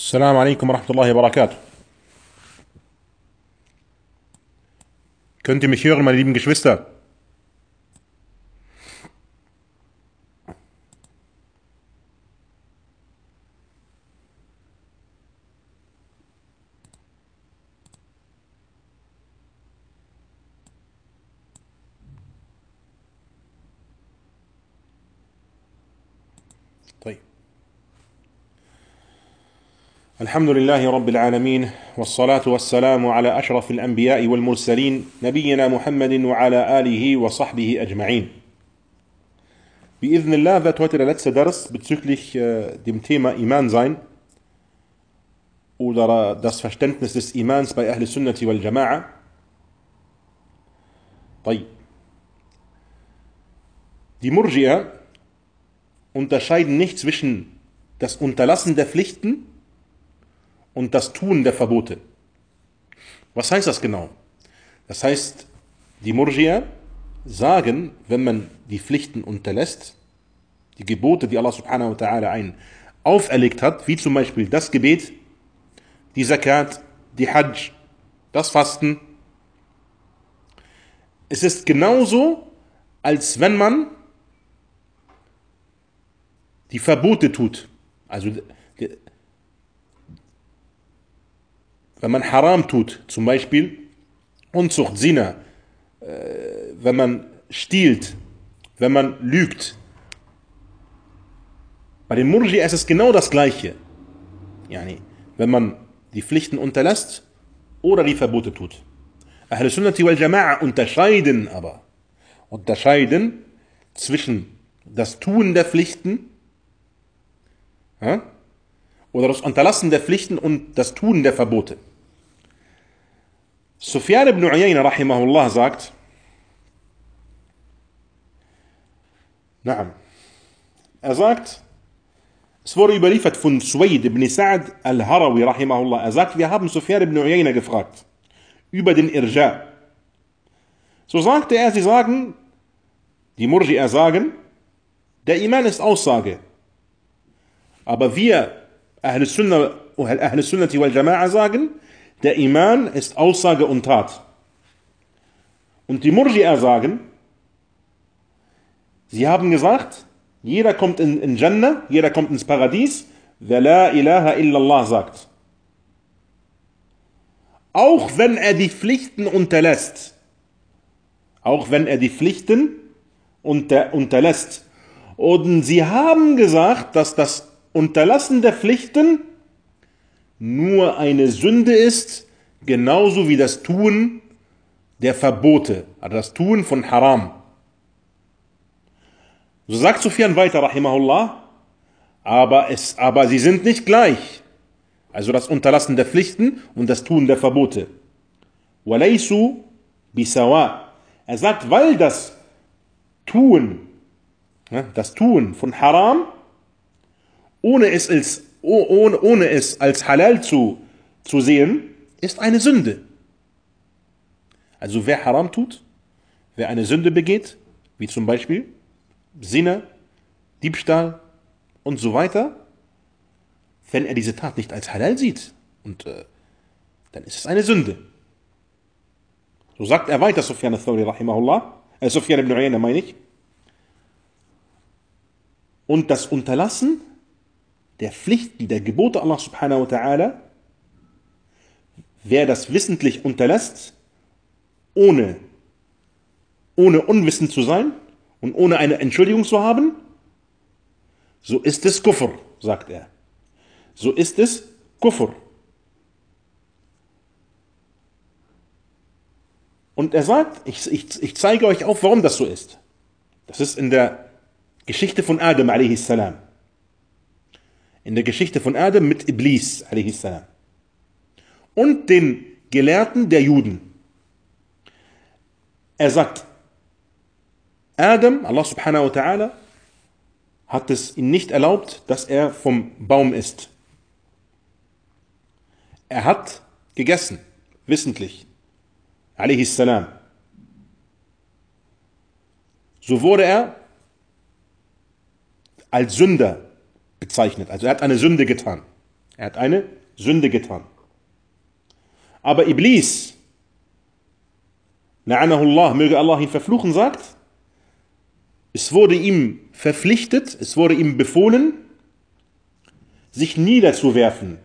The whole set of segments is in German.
السلام عليكم ورحمة الله وبركاته. Könnt ihr mich hören, meine lieben Geschwister? طيب. الحمد لله رب العالمين والصلاة والسلام على أشرف الأنبياء والمرسلين نبينا محمد وعلى آله وصحبه أجمعين. Bi'idhnillah wird heute der letzte Dars bezüglich dem Thema Iman sein oder das Verständnis des Imans bei Ahl Sunnati wal Jama'a. طيب. Die Murji'a unterscheiden nicht zwischen das Unterlassen der Pflichten und das Tun der Verbote. Was heißt das genau? Das heißt, die Murji'a sagen, wenn man die Pflichten unterlässt, die Gebote, die Allah subhanahu wa ta'ala einen auferlegt hat, wie zum Beispiel das Gebet, die Zakat, die Hajj, das Fasten, es ist genauso, als wenn man die Verbote tut. Also wenn man Haram tut, zum Beispiel Unzucht, Zina, wenn man stiehlt, wenn man lügt. Bei den Murji'a ist es genau das Gleiche. Yani, wenn man die Pflichten unterlässt oder die Verbote tut. Ahl Sunnati wal Jama'a unterscheiden zwischen das Tun der Pflichten oder das Unterlassen der Pflichten und das Tun der Verbote. Sufyan ibn Uyayna rahimahullah sagt, er sagt, es wurde überliefert von Suwayd ibn Sa'd al-Harawi rahimahullah. Er sagt, wir haben Sufyan ibn Uyayna gefragt über den Irja. So sagte er, die Murji'a sagen, der Iman ist Aussage. Aber wir, Ahl Sunnati wal Jama'a sagen, der Iman ist Aussage und Tat. Und die Murji'a sagen, sie haben gesagt, jeder kommt in Jannah, jeder kommt ins Paradies, wer la ilaha illallah sagt. Auch wenn er die Pflichten unterlässt. Auch wenn er die Pflichten unterlässt. Und sie haben gesagt, dass das Unterlassen der Pflichten nur eine Sünde ist, genauso wie das Tun der Verbote, also das Tun von Haram. So sagt Sufyan weiter, rahimahullah, aber sie sind nicht gleich. Also das Unterlassen der Pflichten und das Tun der Verbote. وَلَيْسُوا بِسَوَاء. Er sagt, weil das Tun von Haram, ohne es als Halal zu sehen, ist eine Sünde. Also wer Haram tut, wer eine Sünde begeht, wie zum Beispiel Zina, Diebstahl und so weiter, wenn er diese Tat nicht als Halal sieht, dann ist es eine Sünde. So sagt er weiter, Sufyan al-Thawri rahimahullah, Sufyan ibn Uyayna meine ich. Und das Unterlassen der Pflichten, der Gebote Allah subhanahu wa ta'ala, wer das wissentlich unterlässt, ohne unwissend zu sein und ohne eine Entschuldigung zu haben, so ist es Kufr, sagt er. So ist es Kufr. Und er sagt, ich zeige euch auf, warum das so ist. Das ist in der Geschichte von Adam a.s. In der Geschichte von Adam mit Iblis a.s. und den Gelehrten der Juden. Er sagt, Adam, Allah subhanahu wa ta'ala, hat es ihm nicht erlaubt, dass er vom Baum isst. Er hat gegessen, wissentlich, a.s. So wurde er als Sünder bezeichnet. Also er hat eine Sünde getan. Er hat eine Sünde getan. Aber Iblis, la'anahullah, möge Allah ihn verfluchen, sagt, es wurde ihm verpflichtet, es wurde ihm befohlen, sich niederzuwerfen.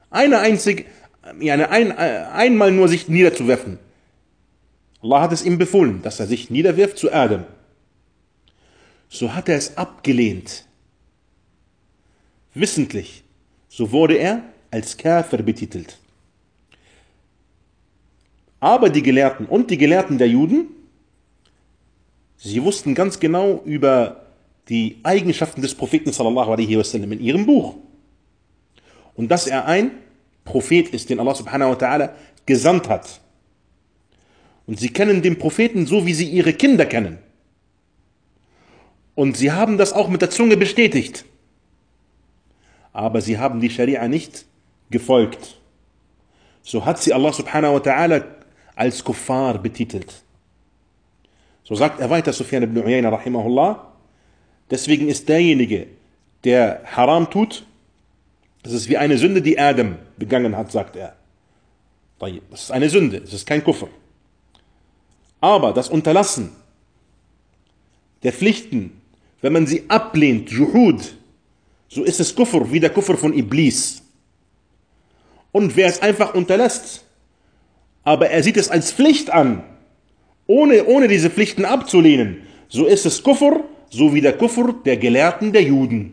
Einmal nur sich niederzuwerfen. Allah hat es ihm befohlen, dass er sich niederwirft zu Adam. So hat er es abgelehnt. Wissentlich. So wurde er als Kafir betitelt. Aber die Gelehrten der Juden, sie wussten ganz genau über die Eigenschaften des Propheten sallallahu alaihi wasallam in ihrem Buch. Und dass er ein Prophet ist, den Allah subhanahu wa ta'ala gesandt hat. Und sie kennen den Propheten so, wie sie ihre Kinder kennen. Und sie haben das auch mit der Zunge bestätigt. Aber sie haben die Scharia nicht gefolgt. So hat sie Allah subhanahu wa ta'ala als Kuffar betitelt. So sagt er weiter, Sufyan ibn Uyayna rahimahullah, deswegen ist derjenige, der Haram tut, das ist wie eine Sünde, die Adam begangen hat, sagt er. Das ist eine Sünde, das ist kein Kufr. Aber das Unterlassen der Pflichten, wenn man sie ablehnt, Juhud, so ist es Kufr, wie der Kufr von Iblis. Und wer es einfach unterlässt, aber er sieht es als Pflicht an, ohne diese Pflichten abzulehnen, so ist es Kufr, so wie der Kufr der Gelehrten der Juden.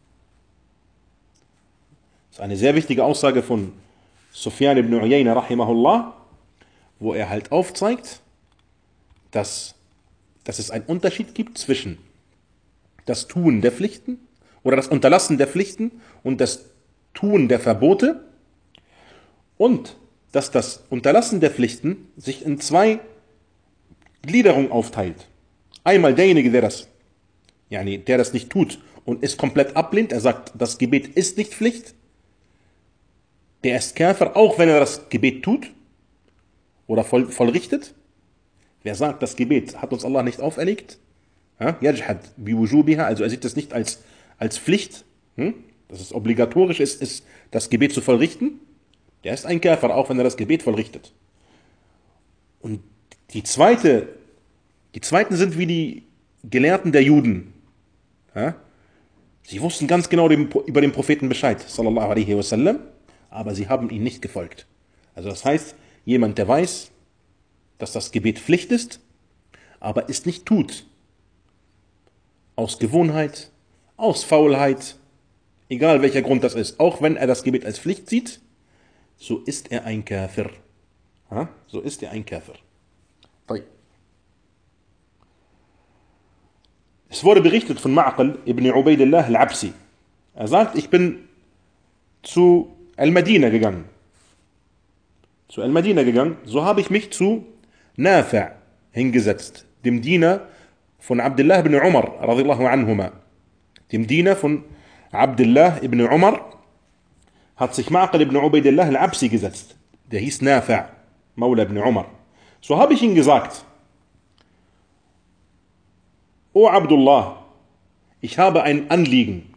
Das ist eine sehr wichtige Aussage von Sufyan ibn Uyayna rahimahullah, wo er halt aufzeigt, dass es einen Unterschied gibt zwischen das Tun der Pflichten oder das Unterlassen der Pflichten und das Tun der Verbote und dass das Unterlassen der Pflichten sich in zwei Gliederungen aufteilt. Einmal derjenige, der das nicht tut und es komplett ablehnt, er sagt, das Gebet ist nicht Pflicht, der ist Kafir, auch wenn er das Gebet tut oder vollrichtet. Wer sagt, das Gebet hat uns Allah nicht auferlegt, yajhad biwujubiha, also er sieht es nicht als Pflicht, dass es obligatorisch ist, das Gebet zu vollrichten, der ist ein Kafir, auch wenn er das Gebet vollrichtet. Und die Zweiten sind wie die Gelehrten der Juden. Sie wussten ganz genau über den Propheten Bescheid, sallallahu alaihi wasallam, aber sie haben ihn nicht gefolgt. Also das heißt, jemand, der weiß, dass das Gebet Pflicht ist, aber es nicht tut, aus Gewohnheit, aus Faulheit, egal welcher Grund das ist, auch wenn er das Gebet als Pflicht sieht, so ist er ein Kafir. So ist er ein Kafir. Es wurde berichtet von Ma'qil ibn Ubaydillah al-Absi. Er sagt, ich bin zu Al-Madina gegangen. So habe ich mich zu Nafi' hingesetzt, dem Diener von Abdullah ibn Umar, radiyallahu anhuma. Dem Diener von Abdullah ibn Umar hat sich Ma'qil ibn Ubaydillah al-Absi gesetzt. Der hieß Nafi', Maula ibn Umar. So habe ich ihm gesagt, O Abdullah, ich habe ein Anliegen.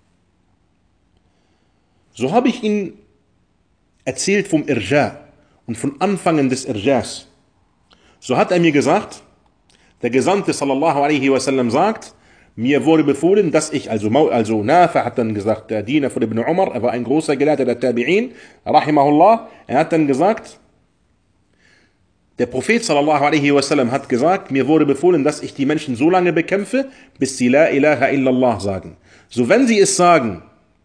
So habe ich ihn erzählt vom Irja und von Anfangen des Irjas. So hat er mir gesagt, der Gesandte sallallahu alaihi wasallam sagt, mir wurde befohlen, dass ich, also Nafi' hat dann gesagt, der Diener von Ibn Umar, er war ein großer Gelehrter der Tabi'in, rahimahullah, er hat dann gesagt, der Prophet sallallahu alaihi wasallam hat gesagt, mir wurde befohlen, dass ich die Menschen so lange bekämpfe, bis sie la ilaha illallah sagen. So wenn sie es sagen,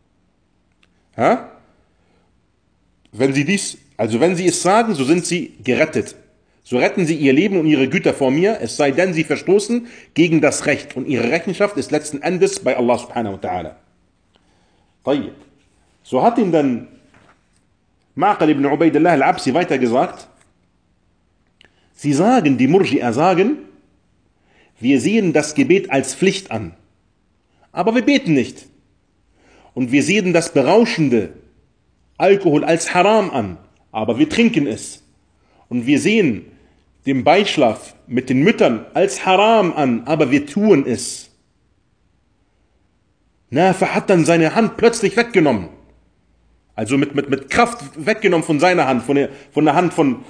wenn sie es sagen, so sind sie gerettet. So retten sie ihr Leben und ihre Güter vor mir, es sei denn, sie verstoßen gegen das Recht und ihre Rechenschaft ist letzten Endes bei Allah subhanahu wa ta'ala. So hat ihm dann Ma'qil ibn Ubaydillah al-Absi weitergesagt, sie sagen, die Murji'a sagen, wir sehen das Gebet als Pflicht an, aber wir beten nicht. Und wir sehen das berauschende Alkohol als Haram an, aber wir trinken es. Und wir sehen den Beischlaf mit den Müttern als Haram an, aber wir tun es. Nafi' hat dann seine Hand plötzlich weggenommen. Also mit Kraft weggenommen von seiner Hand, von der Hand von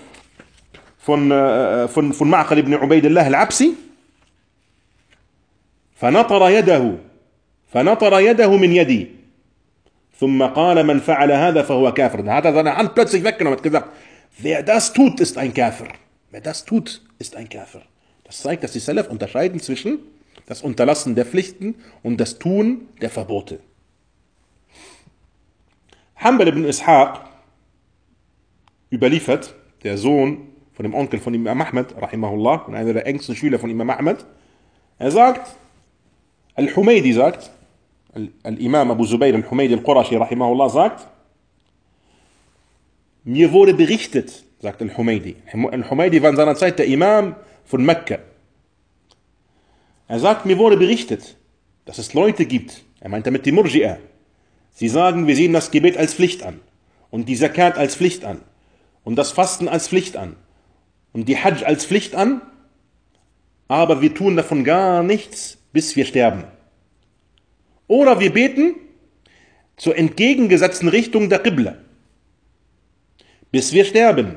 Ma'qil ibn Ubaydillah al-Absi. فنطر يده من يدي ثم قال من فعل هذا فهو كافر. Da hat er seine Hand plötzlich weggenommen und gesagt, wer das tut, ist ein Kafir. Wer das tut, ist ein Kafir. Das zeigt, dass die Salaf unterscheiden zwischen das Unterlassen der Pflichten und das Tun der Verbote. Hanbal ibn Ishaq überliefert, der Sohn von dem Onkel von Imam Ahmed, rahimahullah, und einer der engsten Schüler von Imam Ahmed, er sagt, Al-Humaydi sagt, Al-Imam Abu Zubayr Al-Humaydi Al-Qurashi, rahimahullah, sagt, mir wurde berichtet, sagt Al-Humaydi. Al-Humaydi war in seiner Zeit der Imam von Mekka. Er sagt, mir wurde berichtet, dass es Leute gibt, er meint damit die Murji'a, sie sagen, wir sehen das Gebet als Pflicht an und die Zakat als Pflicht an und das Fasten als Pflicht an und die Hajj als Pflicht an, aber wir tun davon gar nichts, bis wir sterben. Oder wir beten zur entgegengesetzten Richtung der Qibla, bis wir sterben.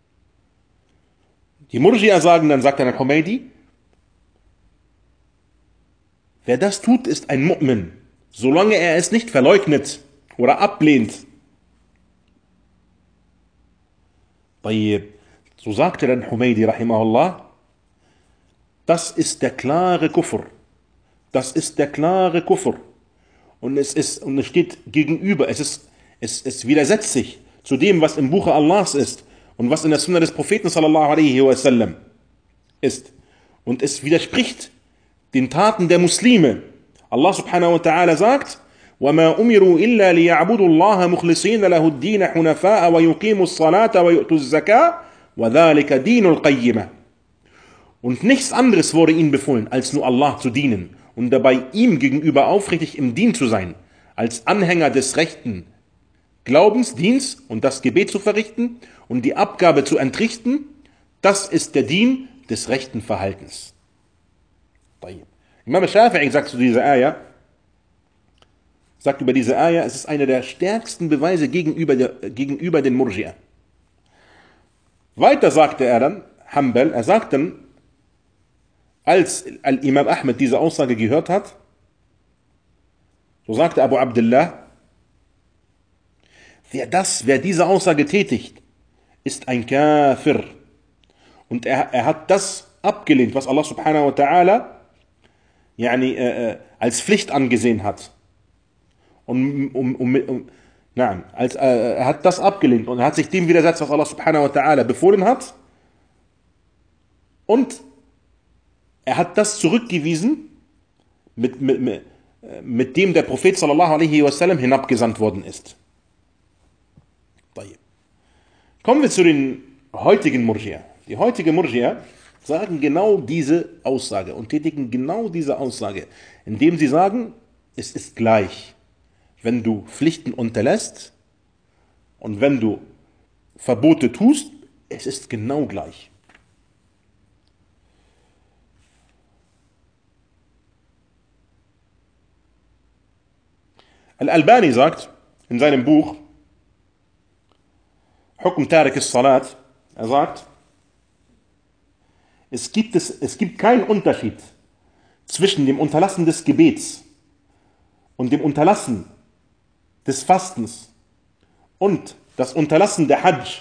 Die Murji'a sagen dann, sagt dann Al-Humaydi, wer das tut, ist ein Mu'min, solange er es nicht verleugnet oder ablehnt. So sagte dann Humaydi rahimahullah, das ist der klare Kufr. Das ist der klare Kufr. Und es steht gegenüber, es widersetzt sich zu dem, was im Buche Allahs ist und was in der Sunna des Propheten sallallahu alaihi wasallam ist. Und es widerspricht den Taten der Muslime. Allah subhanahu wa ta'ala sagt, وَمَا أُمِرُوا إِلَّا لِيَعْبُدُوا اللَّهَ مُخْلِصِينَ لَهُ الدِّينَ حُنَفَاءَ وَيُقِيمُوا الصَّلَاةَ وَيُؤْتُوا الزَّكَاةَ وَذَلِكَ دِينُ الْقَيِّمَةِ. Und nichts anderes wurde ihnen befohlen, als nur Allah zu dienen und dabei ihm gegenüber aufrichtig im Dien zu sein, als Anhänger des rechten Glaubens, Diens und das Gebet zu verrichten und die Abgabe zu entrichten, das ist der Dien des rechten Verhaltens. Imam Shafi'i sagt zu dieser Ayah, sagt über diese Ayah, es ist einer der stärksten Beweise gegenüber den Murji'a. Weiter sagte er dann, Hanbal, er sagt dann, als Imam Ahmed diese Aussage gehört hat, so sagte Abu Abdullah, wer diese Aussage tätigt, ist ein Kafir. Und er hat das abgelehnt, was Allah subhanahu wa ta'ala als Pflicht angesehen hat. Er hat das abgelehnt und er hat sich dem widersetzt, was Allah subhanahu wa ta'ala befohlen hat. Und er hat das zurückgewiesen, mit dem der Prophet sallallahu alaihi wasallam hinabgesandt worden ist. Kommen wir zu den heutigen Murji'a. Die heutigen Murji'a sagen genau diese Aussage und tätigen genau diese Aussage, indem sie sagen, es ist gleich, wenn du Pflichten unterlässt und wenn du Verbote tust, es ist genau gleich. Al-Albani sagt in seinem Buch Hukm Tarik as-Salat, er sagt, es gibt keinen Unterschied zwischen dem Unterlassen des Gebets und dem Unterlassen des Fastens und das Unterlassen der Hajj.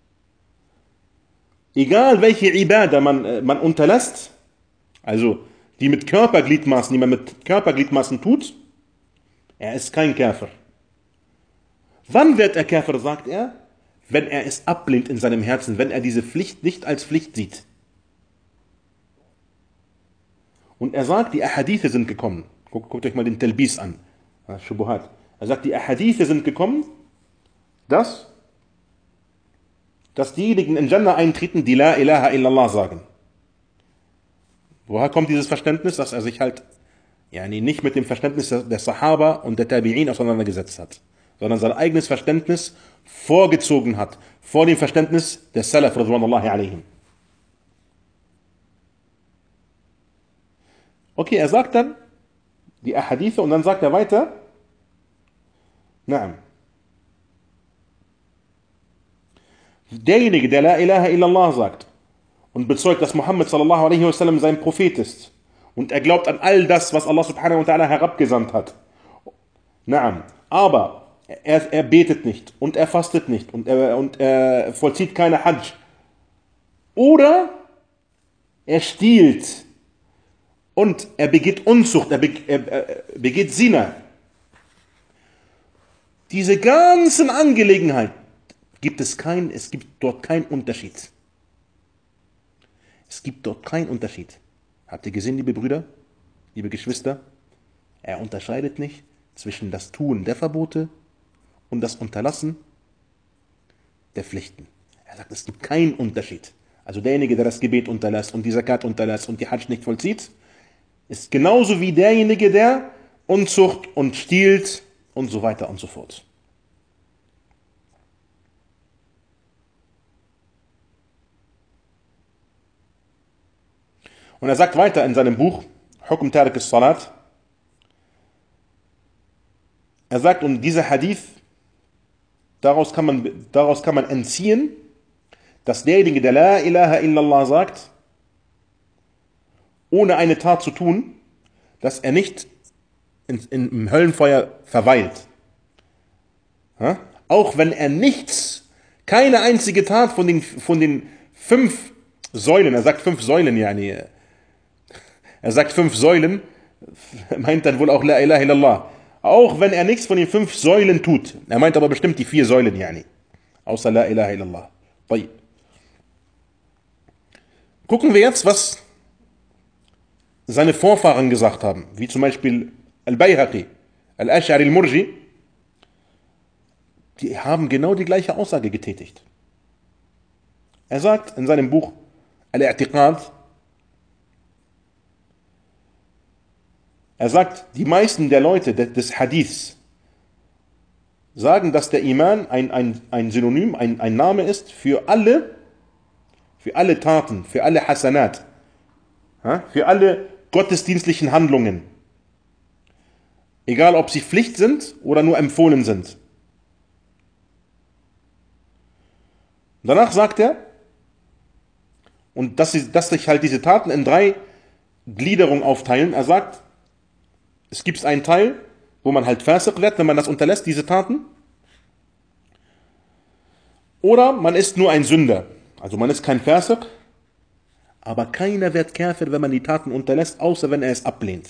Egal welche Ibadah man unterlässt, also die man mit Körpergliedmaßen tut, er ist kein Kafir. Wann wird er Kafir, sagt er? Wenn er es ablehnt in seinem Herzen, wenn er diese Pflicht nicht als Pflicht sieht. Und er sagt, die Ahadithe sind gekommen. Guckt euch mal den Talbis an. Shubuhat. Er sagt, die Ahadithe sind gekommen, dass diejenigen in Jannah eintreten, die La ilaha illallah sagen. Woher kommt dieses Verständnis? Dass er sich halt nicht mit dem Verständnis der Sahaba und der Tabi'in auseinandergesetzt hat, sondern sein eigenes Verständnis vorgezogen hat, vor dem Verständnis der Salaf, radwanullahi alaihim. Okay, er sagt dann die Ahadithe und dann sagt er weiter, Naam. Derjenige, der La ilaha illallah sagt und bezeugt, dass Muhammad sallallahu alaihi wasallam sein Prophet ist und er glaubt an all das, was Allah subhanahu wa ta'ala herabgesandt hat. Naam. Aber er betet nicht und er fastet nicht und er vollzieht keine Hajj. Oder er stiehlt und er begeht Unzucht, er begeht Zina. Diese ganzen Angelegenheiten es gibt dort keinen Unterschied. Es gibt dort keinen Unterschied. Habt ihr gesehen, liebe Brüder, liebe Geschwister? Er unterscheidet nicht zwischen das Tun der Verbote und das Unterlassen der Pflichten. Er sagt, es gibt keinen Unterschied. Also derjenige, der das Gebet unterlässt und die Zakat unterlässt und die Hajj nicht vollzieht, ist genauso wie derjenige, der Unzucht und stiehlt und so weiter und so fort. Und er sagt weiter in seinem Buch, Hukm Tarik as-Salat, er sagt, und dieser Hadith, daraus kann man entziehen, dass derjenige, der La ilaha illallah sagt, ohne eine Tat zu tun, dass er nicht im Höllenfeuer verweilt. Ja? Auch wenn er keine einzige Tat von den 5 Säulen, er sagt 5 Säulen, er sagt 5 Säulen, meint dann wohl auch La ilaha illallah. Auch wenn er nichts von den 5 Säulen tut. Er meint aber bestimmt die 4 Säulen, außer La ilaha illallah. طيب. Gucken wir jetzt, was seine Vorfahren gesagt haben, wie zum Beispiel Al-Bayhaqi, Al-Ash'ari al-Murji, die haben genau die gleiche Aussage getätigt. Er sagt in seinem Buch Al-I'tiqad, er sagt, die meisten der Leute des Hadiths sagen, dass der Iman ein Synonym, ein Name ist für alle Taten, für alle Hasanat, für alle gottesdienstlichen Handlungen. Egal, ob sie Pflicht sind oder nur empfohlen sind. Danach sagt er, und dass sich halt diese Taten in 3 Gliederungen aufteilen. Er sagt, es gibt einen Teil, wo man halt Fasiq wird, wenn man das unterlässt, diese Taten. Oder man ist nur ein Sünder. Also man ist kein Fasiq, aber keiner wird Kafir, wenn man die Taten unterlässt, außer wenn er es ablehnt.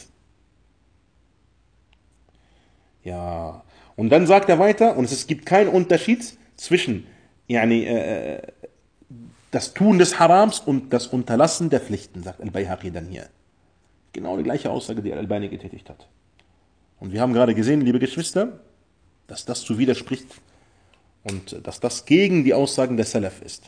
Ja, und dann sagt er weiter, und es gibt keinen Unterschied zwischen das Tun des Harams und das Unterlassen der Pflichten, sagt Al-Bayhaqi dann hier. Genau die gleiche Aussage, die Al-Albani getätigt hat. Und wir haben gerade gesehen, liebe Geschwister, dass das zu widerspricht und dass das gegen die Aussagen der Salaf ist.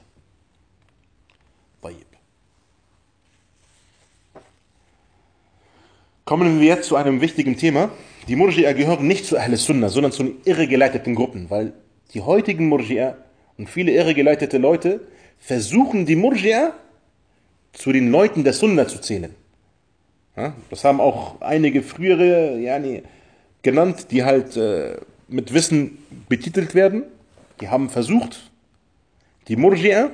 Kommen wir jetzt zu einem wichtigen Thema. Die Murji'a gehören nicht zu Ahl Sunnah, sondern zu den irregeleiteten Gruppen, weil die heutigen Murji'a und viele irregeleitete Leute versuchen, die Murji'a zu den Leuten der Sunnah zu zählen. Ja, das haben auch einige frühere genannt, die halt mit Wissen betitelt werden. Die haben versucht, die Murji'a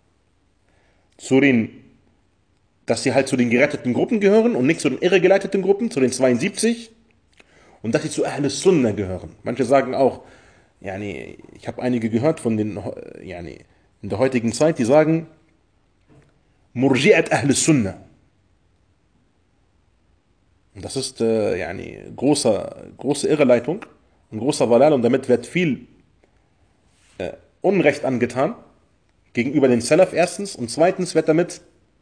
dass sie halt zu den geretteten Gruppen gehören und nicht zu den irregeleiteten Gruppen, zu den 72, und dass sie zu Ahl Sunnah gehören. Manche sagen auch, ich habe einige gehört von den, in der heutigen Zeit, die sagen, Murji'at Ahl Sunnah. Und das ist große Irreleitung und großer Walal, und damit wird viel Unrecht angetan gegenüber den Salaf erstens, und zweitens wird damit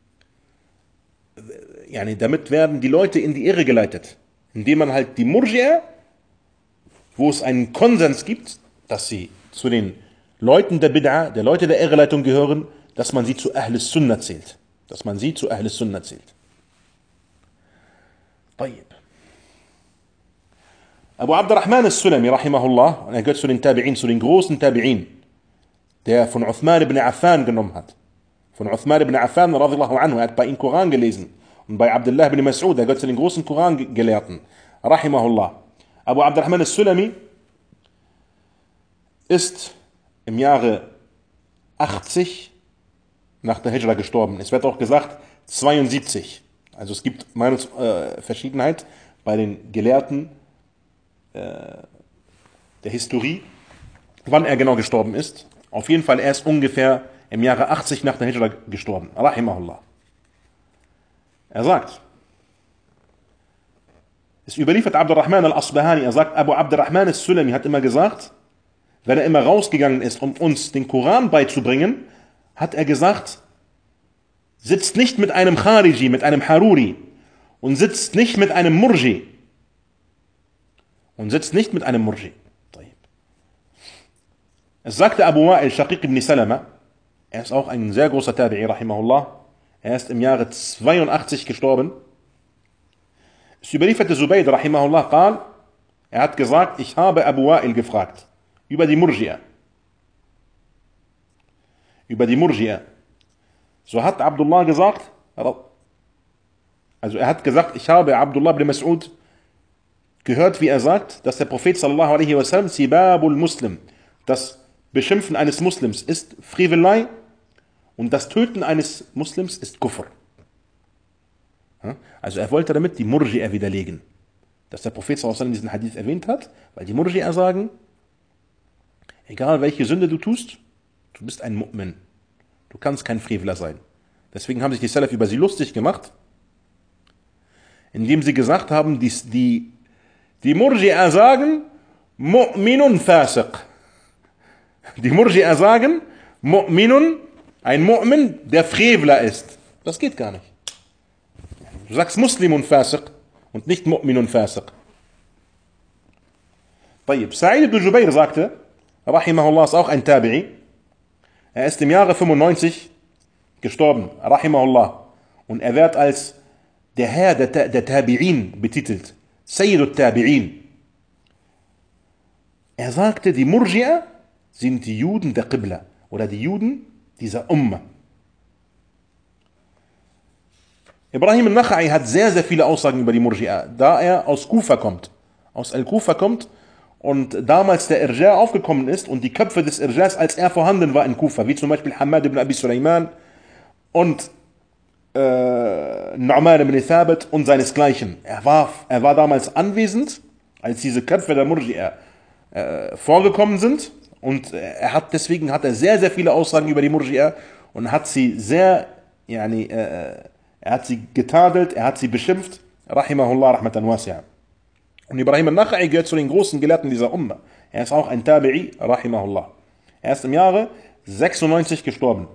werden die Leute in die Irre geleitet, indem man halt die Murji'a, wo es einen Konsens gibt, dass sie zu den Leuten der Bid'a, der Leute der Irreleitung gehören, dass man sie zu Ahl Sunnah zählt. طيب. Abu Abdurrahman al-Sulami, rahimahullah, und er gehört zu den Tabi'in, zu den großen Tabi'in, der von Uthman ibn Affan genommen hat. Von Uthman ibn Affan, radiyallahu anhu, er hat bei ihm Koran gelesen. Und bei Abdullah ibn Mas'ud, er gehört zu den großen Koran-Gelehrten, rahimahullah. Abu Abdurrahman al-Sulami ist im Jahre 80 nach der Hijra gestorben. Es wird auch gesagt 72. Also es gibt Meinungsverschiedenheit bei den Gelehrten der Historie, wann er genau gestorben ist. Auf jeden Fall, er ist ungefähr im Jahre 80 nach der Hijra gestorben. Rahimahullah. Er sagt, es überliefert Abdurrahman al-Asbahani, er sagt, Abu Abdurrahman al-Sulami hat immer gesagt, wenn er immer rausgegangen ist, um uns den Koran beizubringen, hat er gesagt, sitzt nicht mit einem Khariji, mit einem Haruri und sitzt nicht mit einem Murji. Und sitzt nicht mit einem Murji. Es sagte Abu Wa'il Shaqiq ibn Salama, er ist auch ein sehr großer Tabi'i, rahimahullah, er ist im Jahre 82 gestorben. Es überlieferte Zubayd, rahimahullah, er hat gesagt, ich habe Abu Wa'il gefragt über die Murji'a. Über die Murji'a. So hat Abdullah gesagt, also er hat gesagt, ich habe Abdullah ibn Mas'ud gehört, wie er sagt, dass der Prophet sallallahu alaihi wasallam Sibabul Muslim, das Beschimpfen eines Muslims ist Frevelei und das Töten eines Muslims ist Kufr. Also er wollte damit die Murji'a widerlegen, dass der Prophet sallallahu alaihi wasallam diesen Hadith erwähnt hat, weil die Murji'a sagen, egal welche Sünde du tust, du bist ein Mu'min. Du kannst kein Freveler sein. Deswegen haben sich die Salaf über sie lustig gemacht, indem sie gesagt haben, die Murji'a sagen, Mu'minun Fasiq. Die Murji'a sagen, Mu'minun, ein Mu'min, der Freveler ist. Das geht gar nicht. Du sagst Muslimun Fasiq und nicht Mu'minun Fasiq. Sa'id ibn Jubayr sagte, rahimahullah, ist auch ein Tabi'i. Er ist im Jahre 95 gestorben, rahimahullah. Und er wird als der Herr der Tabi'in betitelt. Sayyidut Tabi'in. Er sagte, die Murji'a sind die Juden der Qibla oder die Juden dieser Ummah. Ibrahim al-Nakha'i hat sehr, sehr viele Aussagen über die Murji'a, da er aus Kufa kommt. Aus Al-Kufa kommt und damals der Irja aufgekommen ist und die Köpfe des Irjas, als er vorhanden war in Kufa, wie zum Beispiel Hamad ibn Abi Sulaiman und Nu'man ibn Thabit und seinesgleichen. Er war damals anwesend, als diese Köpfe der Murji'a vorgekommen sind und deswegen hat er sehr, sehr viele Aussagen über die Murji'a und hat sie sehr, er hat sie getadelt, er hat sie beschimpft, rahimahullah rahmatan wasi'a. Und Ibrahim al-Nakha'i gehört zu den großen Gelehrten dieser Ummah. Er ist auch ein Tabi'i, rahimahullah. Er ist im Jahre 96 gestorben.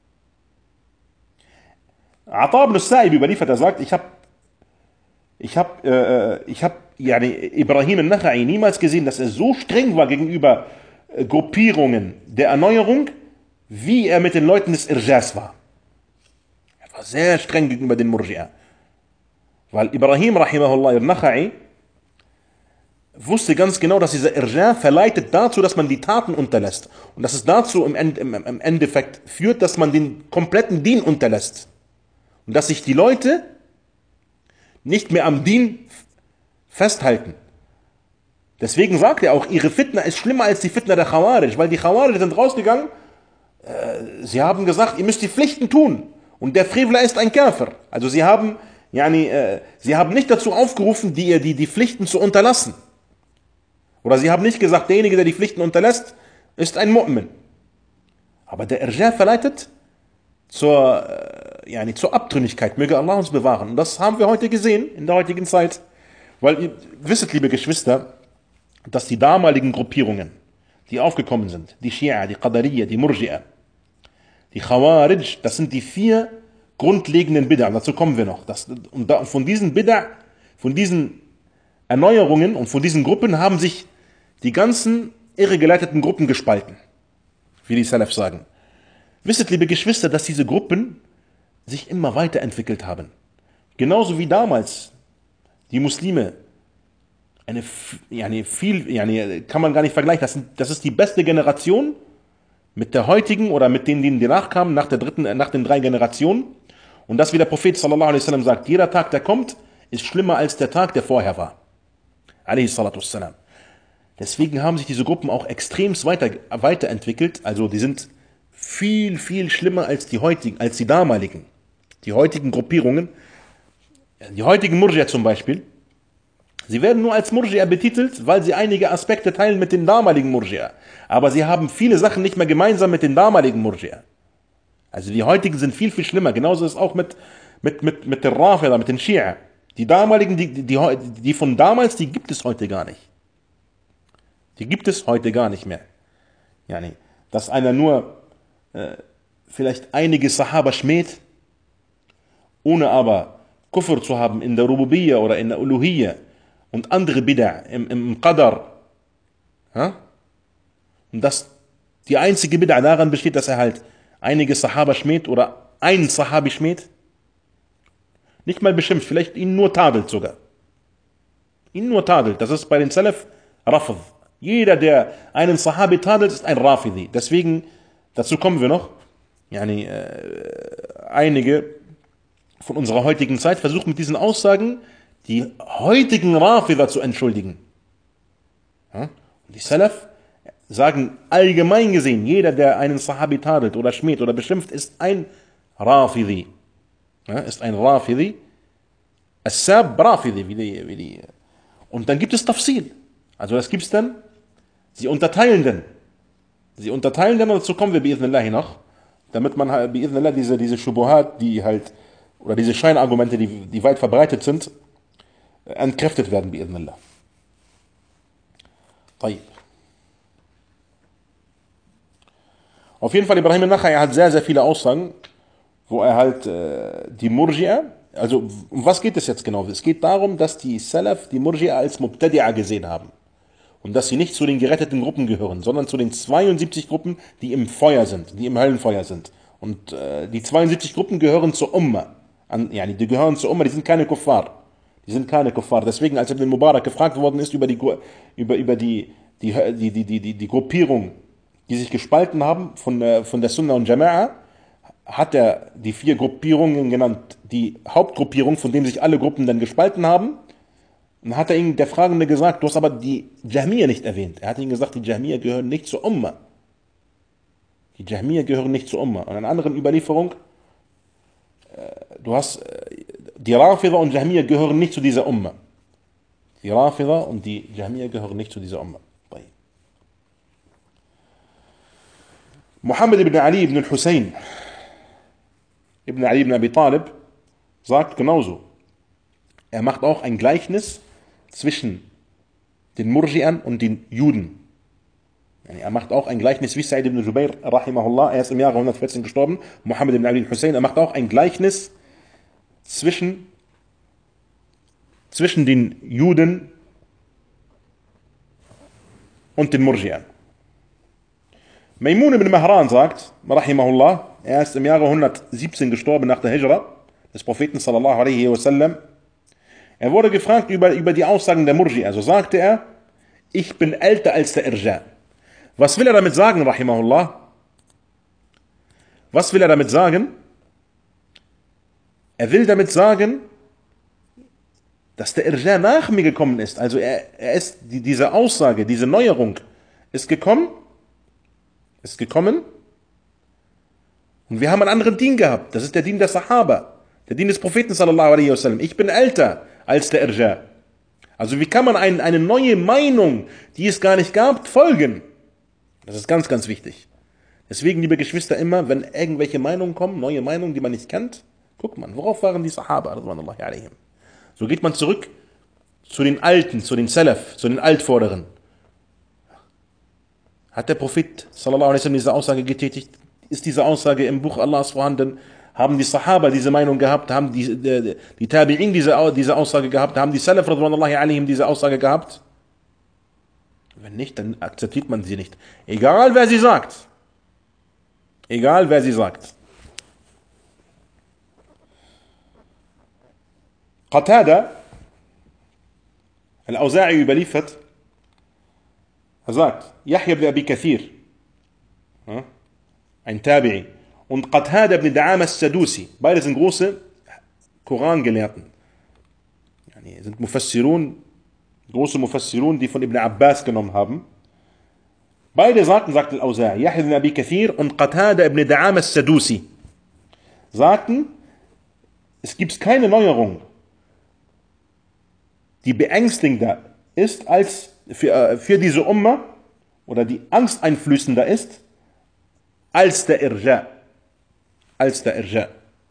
Ata ibn Sa'ib überliefert, er sagt, ich hab Ibrahim al-Nakha'i niemals gesehen, dass er so streng war gegenüber Gruppierungen der Erneuerung, wie er mit den Leuten des Irjas war. Er war sehr streng gegenüber den Murji'a. Weil Ibrahim, rahimahullah, al-Nakha'i, wusste ganz genau, dass dieser Irja verleitet dazu, dass man die Taten unterlässt. Und dass es dazu im Endeffekt führt, dass man den kompletten Dien unterlässt. Und dass sich die Leute nicht mehr am Dien festhalten. Deswegen sagt er auch, ihre Fitna ist schlimmer als die Fitna der Khawarij, weil die Khawarij sind rausgegangen, sie haben gesagt, ihr müsst die Pflichten tun. Und der Frevler ist ein Kafir. Also sie haben nicht dazu aufgerufen, die Pflichten zu unterlassen. Oder sie haben nicht gesagt, derjenige, der die Pflichten unterlässt, ist ein Mu'min. Aber der Irja verleitet zur Abtrünnigkeit. Möge Allah uns bewahren. Und das haben wir heute gesehen, in der heutigen Zeit. Weil ihr wisst, liebe Geschwister, dass die damaligen Gruppierungen, die aufgekommen sind, die Shia, die Qadariyya, die Murji'a, die Khawarij, das sind die 4 grundlegenden Bid'a. Dazu kommen wir noch. Von diesen Bid'a, von diesen Erneuerungen und von diesen Gruppen haben sich die ganzen irregeleiteten Gruppen gespalten, wie die Salaf sagen. Wisst, liebe Geschwister, dass diese Gruppen sich immer weiterentwickelt haben. Genauso wie damals die Muslime, kann man gar nicht vergleichen. Das ist die beste Generation mit der heutigen oder mit denen, die nachkamen, nach den 3 Generationen. Und das, wie der Prophet sallallahu alaihi wasallam sagt, jeder Tag, der kommt, ist schlimmer als der Tag, der vorher war. Alaihi salatu wassalam. Deswegen haben sich diese Gruppen auch extremst weiterentwickelt. Also die sind viel, viel schlimmer als die heutigen, als die damaligen. Die heutigen Gruppierungen, die heutigen Murji'a zum Beispiel, sie werden nur als Murji'a betitelt, weil sie einige Aspekte teilen mit den damaligen Murji'a. Aber sie haben viele Sachen nicht mehr gemeinsam mit den damaligen Murji'a. Also die heutigen sind viel, viel schlimmer. Genauso ist es auch mit der Rafida, mit den Schi'a. Die damaligen, die von damals, die gibt es heute gar nicht. Die gibt es heute gar nicht mehr. Yani, dass einer nur vielleicht einige Sahaba schmäht, ohne aber Kufr zu haben in der Rububiyya oder in der Uluhiyya und andere Bid'a im Qadar. Ja? Und dass die einzige Bid'a daran besteht, dass er halt einige Sahaba schmäht oder einen Sahabi schmäht. Nicht mal beschimpft, vielleicht ihn nur tadelt sogar. Ihn nur tadelt. Das ist bei den Salaf Rafid. Jeder, der einen Sahabi tadelt, ist ein Rafidi. Deswegen, dazu kommen wir noch, yani, einige von unserer heutigen Zeit versuchen mit diesen Aussagen die heutigen Rafida zu entschuldigen. Ja? Und die Salaf sagen allgemein gesehen, jeder, der einen Sahabi tadelt oder schmäht oder beschimpft, ist ein Rafidi. Ja, ist ein Rafidi. As-Sab Rafidi, wie die. Und dann gibt es Tafsil. Also das gibt es dann, sie unterteilen dann, und dazu kommen wir bi'idhnillah noch, damit man halt bi'idhnillah diese Shubuhat, die halt, oder diese Scheinargumente, die weit verbreitet sind, entkräftet werden bi'idhnillah. طيب. Auf jeden Fall, Ibrahim al-Nakhai hat sehr, sehr viele Aussagen, wo er halt die Murji'a, also um was geht es jetzt genau? Es geht darum, dass die Salaf die Murji'a als Mubtadi'a gesehen haben. Und dass sie nicht zu den geretteten Gruppen gehören, sondern zu den 72 Gruppen, die im Feuer sind, die im Höllenfeuer sind. Und die 72 Gruppen gehören zur Umma. Die gehören zur Umma, die sind keine Kuffar. Deswegen, als Ibn Mubarak gefragt worden ist über die Gruppierung, die sich gespalten haben von der Sunna und Jama'a, hat er die 4 Gruppierungen genannt. Die Hauptgruppierung, von dem sich alle Gruppen dann gespalten haben. Und hat er ihm, der Fragende, gesagt, du hast aber die Jahmiya nicht erwähnt. Er hat ihm gesagt, die Jahmiya gehören nicht zur Umma. Die Jahmiya gehören nicht zur Umma. Und in einer anderen Überlieferung, du hast, die Rafida und Jahmiya gehören nicht zu dieser Umma. Die Rafida und die Jahmiya gehören nicht zu dieser Umma. Muhammad ibn Ali ibn al-Hussein, ibn Ali ibn Abi Talib, sagt genauso. Er macht auch ein Gleichnis zwischen den Murji'an und den Juden. Er macht auch ein Gleichnis wie Sa'id ibn Jubair, rahimahullah, er ist im Jahre 114 gestorben, Muhammad ibn Ali al-Hussein, er macht auch ein Gleichnis zwischen den Juden und den Murji'an. Maimun ibn Mahran sagt, rahimahullah, er ist im Jahre 117 gestorben nach der Hijra des Propheten sallallahu alaihi wasallam. Er wurde gefragt über die Aussagen der Murji, also sagte er, ich bin älter als der Irja. Was will er damit sagen, rahimahullah? Was will er damit sagen? Er will damit sagen, dass der Irja nach mir gekommen ist. Also diese Aussage, diese Neuerung ist gekommen. Und wir haben einen anderen Dien gehabt. Das ist der Dien der Sahaba. Der Dien des Propheten sallallahu alaihi wasallam. Ich bin älter als der Irja. Also wie kann man eine neue Meinung, die es gar nicht gab, folgen? Das ist ganz, ganz wichtig. Deswegen, liebe Geschwister, immer, wenn irgendwelche Meinungen kommen, neue Meinungen, die man nicht kennt, guckt man, worauf waren die Sahaba? So geht man zurück zu den Alten, zu den Salaf, zu den Altvorderen. Hat der Prophet sallallahu alaihi wasallam diese Aussage getätigt? Ist diese Aussage im Buch Allahs vorhanden? Haben die Sahaba diese Meinung gehabt? Haben die Tabi'in diese Aussage gehabt? Haben die Salaf radwanullahi alaihim diese Aussage gehabt? Wenn nicht, dann akzeptiert man sie nicht. Egal wer sie sagt. Egal wer sie sagt. Qatada al-Auza'i überliefert, er sagt, Yahya ibn Abi Kathir, ein Tabi'i, und Qatada ibn Da'am al-Sadusi, beide sind große Korangelehrten. Sind Mufassirun, große Mufassirun, die von Ibn Abbas genommen haben. Beide sagten, sagt Al-Auza'i, Yahya ibn Abi Kathir und Qatada ibn Da'am al-Sadusi, sagten, es gibt keine Neuerung, die beängstigender ist als für diese Umma oder die angsteinflößender ist als der Irja. Als der Irja.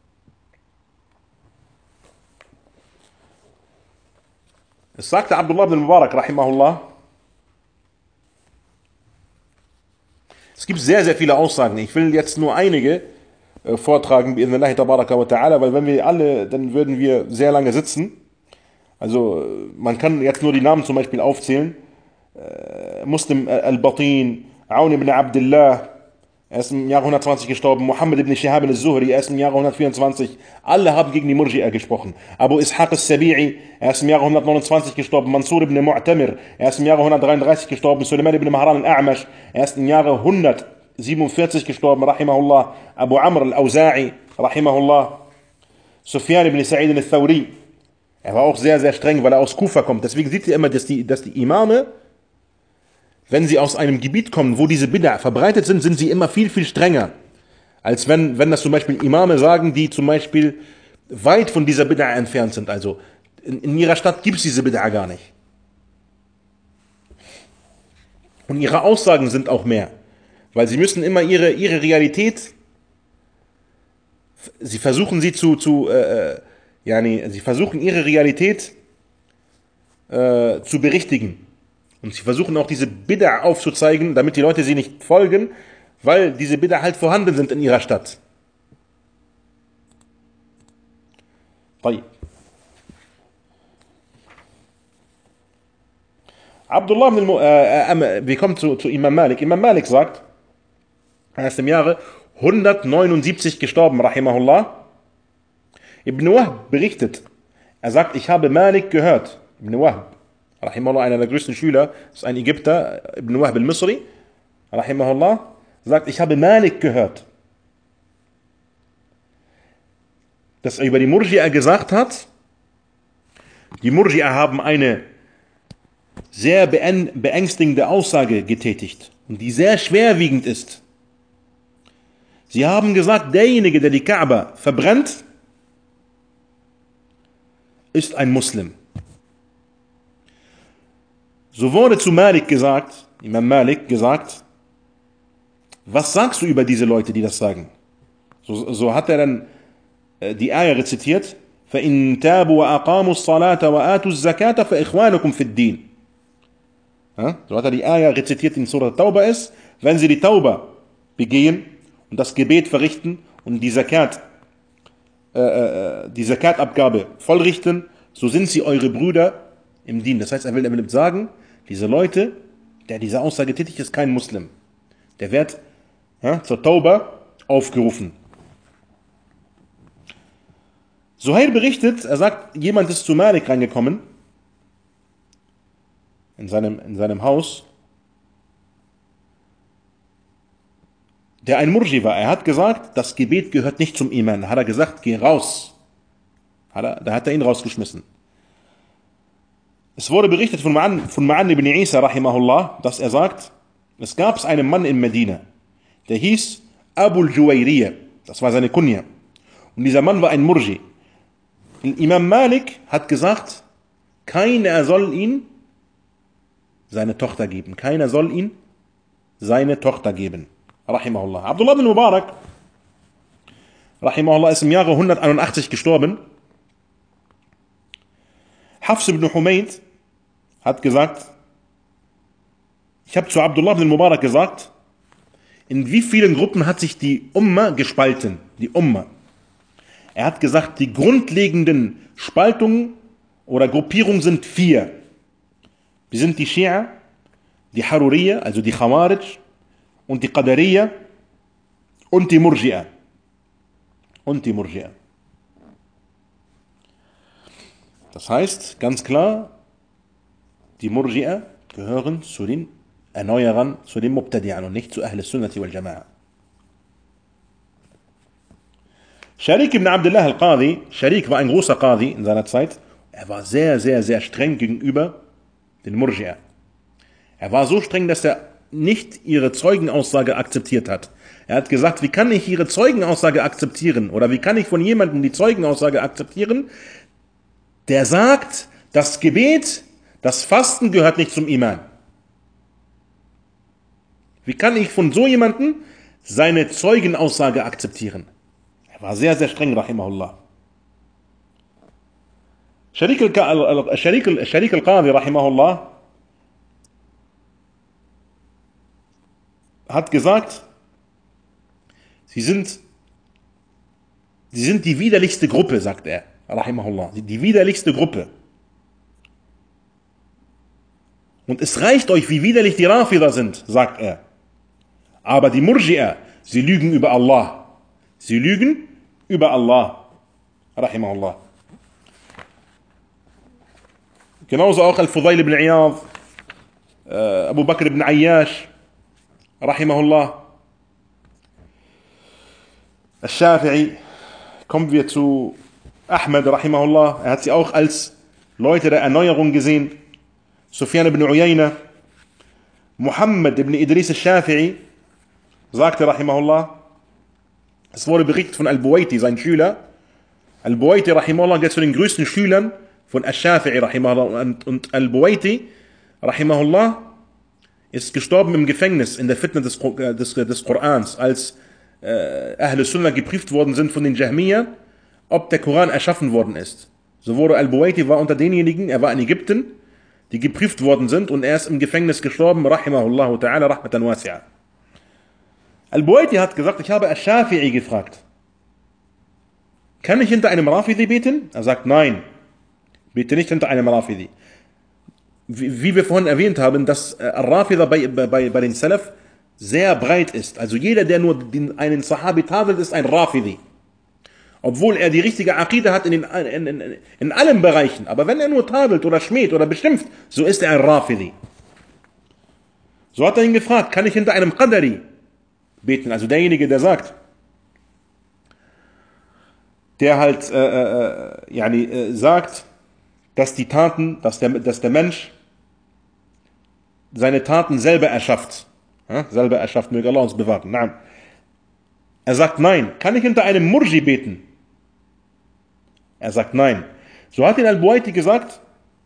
Es sagte Abdullah ibn Mubarak, rahimahullah, es gibt sehr, sehr viele Aussagen. Ich will jetzt nur einige vortragen, bi'idhnillahi tabaraka wa ta'ala, weil wenn wir alle, dann würden wir sehr lange sitzen. Also man kann jetzt nur die Namen zum Beispiel aufzählen. Muslim al-Batin, Aun ibn Abdullah, er ist im Jahre 120 gestorben, Muhammad ibn Shihab al-Zuhri, er ist im Jahre 124, alle haben gegen die Murji'a gesprochen. Abu Ishaq al-Sabi'i, er ist im Jahre 129 gestorben, Mansur ibn Mu'tamir, er ist im Jahre 133 gestorben, Sulaiman ibn Mahran al-A'mash, er ist im Jahre 147 gestorben, rahimahullah, Abu Amr al-Auza'i, rahimahullah, Sufyan ibn Sa'id al-Thawri, er war auch sehr, sehr streng, weil er aus Kufa kommt. Deswegen seht ihr immer, dass die Imame, wenn sie aus einem Gebiet kommen, wo diese Bid'a verbreitet sind, sind sie immer viel, viel strenger. Als wenn das zum Beispiel Imame sagen, die zum Beispiel weit von dieser Bid'a entfernt sind. Also in ihrer Stadt gibt es diese Bid'a gar nicht. Und ihre Aussagen sind auch mehr. Weil sie müssen immer ihre Realität, sie versuchen sie sie versuchen ihre Realität zu berichtigen. Und sie versuchen auch diese Bid'a aufzuzeigen, damit die Leute sie nicht folgen, weil diese Bid'a halt vorhanden sind in ihrer Stadt. Abdullah wir kommen zu Imam Malik. Imam Malik sagt, er ist im Jahre 179 gestorben, rahimahullah. Ibn Wahb berichtet, er sagt, ich habe Malik gehört. Ibn Wahb, rahimahullah, einer der größten Schüler, ist ein Ägypter, Ibn Wahb al-Misri, rahimahullah, sagt, ich habe Malik gehört, dass er über die Murji'a gesagt hat, die Murji'a haben eine sehr beängstigende Aussage getätigt und die sehr schwerwiegend ist. Sie haben gesagt, derjenige, der die Kaaba verbrennt, ist ein Muslim. So wurde zu Malik gesagt, Imam Malik gesagt, was sagst du über diese Leute, die das sagen? So hat er dann die Ayah rezitiert, فَإِن تَابُوا وَأَقَامُوا الصَّلَاةَ وَآتُوا الزَّكَاةَ فَإِخْوَانُكُمْ فِي الدِّينِ. So hat er die Ayah rezitiert, die in Surah Tauba ist, wenn sie die Tauba begehen und das Gebet verrichten und die Zakatabgabe vollrichten, so sind sie eure Brüder im Dien. Das heißt, er will damit sagen, diese Leute, der diese Aussage tätigt, ist kein Muslim. Der wird zur Tauba aufgerufen. Suhail berichtet, er sagt, jemand ist zu Malik reingekommen, in seinem Haus, der ein Murji war. Er hat gesagt, das Gebet gehört nicht zum Iman. Da hat er gesagt, geh raus. Da hat er ihn rausgeschmissen. Es wurde berichtet von Ma'an ibn Isa, rahimahullah, dass er sagt, es gab einen Mann in Medina, der hieß Abu al-Juwayriyya. Das war seine Kunja. Und dieser Mann war ein Murji. Imam Malik hat gesagt, keiner soll ihn seine Tochter geben. Keiner soll ihn seine Tochter geben. Rahimahullah. Abdullah ibn Mubarak, rahimahullah, ist im Jahre 181 gestorben. Hafs ibn Humayd hat gesagt, ich habe zu Abdullah ibn Mubarak gesagt, in wie vielen Gruppen hat sich die Umma gespalten? Die Umma. Er hat gesagt, die grundlegenden Spaltungen oder Gruppierungen sind 4. Wir sind die Schia, die Haruriyya, also die Khawarij, und die Qadariyya und die Murji'a. Das heißt, ganz klar, die Murji'a gehören zu den Erneuerern, zu den Mubtadi'an und nicht zu Ahl Sunnati wal Jama'a. Sharik ibn Abdullah al-Qadi, Sharik war ein großer Qadi in seiner Zeit, er war sehr, sehr, sehr streng gegenüber den Murji'a. Er war so streng, dass er nicht ihre Zeugenaussage akzeptiert hat. Er hat gesagt, wie kann ich ihre Zeugenaussage akzeptieren? Oder wie kann ich von jemandem die Zeugenaussage akzeptieren, der sagt, das Gebet, das Fasten gehört nicht zum Iman? Wie kann ich von so jemandem seine Zeugenaussage akzeptieren? Er war sehr, sehr streng, rahimahullah. Sharik al-Qadi, rahimahullah, hat gesagt, sie sind die widerlichste Gruppe, sagt er, rahimahullah, die widerlichste Gruppe. Und es reicht euch, wie widerlich die Rafida sind, sagt er. Aber die Murji'a, sie lügen über Allah. Sie lügen über Allah, rahimahullah. Genauso auch Al-Fudail ibn Iyad, Abu Bakr ibn Ayyash, rahimahullah. Al-Shafi'i, kommen wir zu Ahmed, rahimahullah. Er hat sie auch als Leute der Erneuerung gesehen. Sufyan ibn Uyayna, Muhammad ibn Idris al-Shafi'i, sagte, rahimahullah, es wurde berichtet von Al-Buwaiti, sein Schüler. Al-Buwaiti, rahimahullah, gehört zu den größten Schülern von Al-Shafi'i, rahimahullah. Und Al-Buwaiti, rahimahullah, ist gestorben im Gefängnis in der Fitna des Korans, als Ahl Sunnah geprüft worden sind von den Jahmiyyah, ob der Koran erschaffen worden ist. So wurde Al-Buwaiti war unter denjenigen, er war in Ägypten, die geprüft worden sind, und er ist im Gefängnis gestorben, rahimahullahu ta'ala, rahmatan wasi'a. Al-Buwaiti hat gesagt, ich habe Al-Shafi'i gefragt, kann ich hinter einem Rafidi beten? Er sagt, nein, bete nicht hinter einem Rafidi. Wie wir vorhin erwähnt haben, dass Al-Rafida bei den Salaf sehr breit ist. Also jeder, der nur einen Sahabi tadelt, ist ein Rafidi. Obwohl er die richtige Aqida hat in allen Bereichen. Aber wenn er nur tadelt oder schmäht oder beschimpft, so ist er ein Rafidi. So hat er ihn gefragt, kann ich hinter einem Qadari beten? Also derjenige, der sagt, der halt sagt, dass die Taten, dass der Mensch seine Taten selber erschafft. Ja, selber erschafft, möge Allah uns bewahren. Nein. Er sagt nein. Kann ich hinter einem Murji beten? Er sagt nein. So hat ihn Al-Buwaiti gesagt,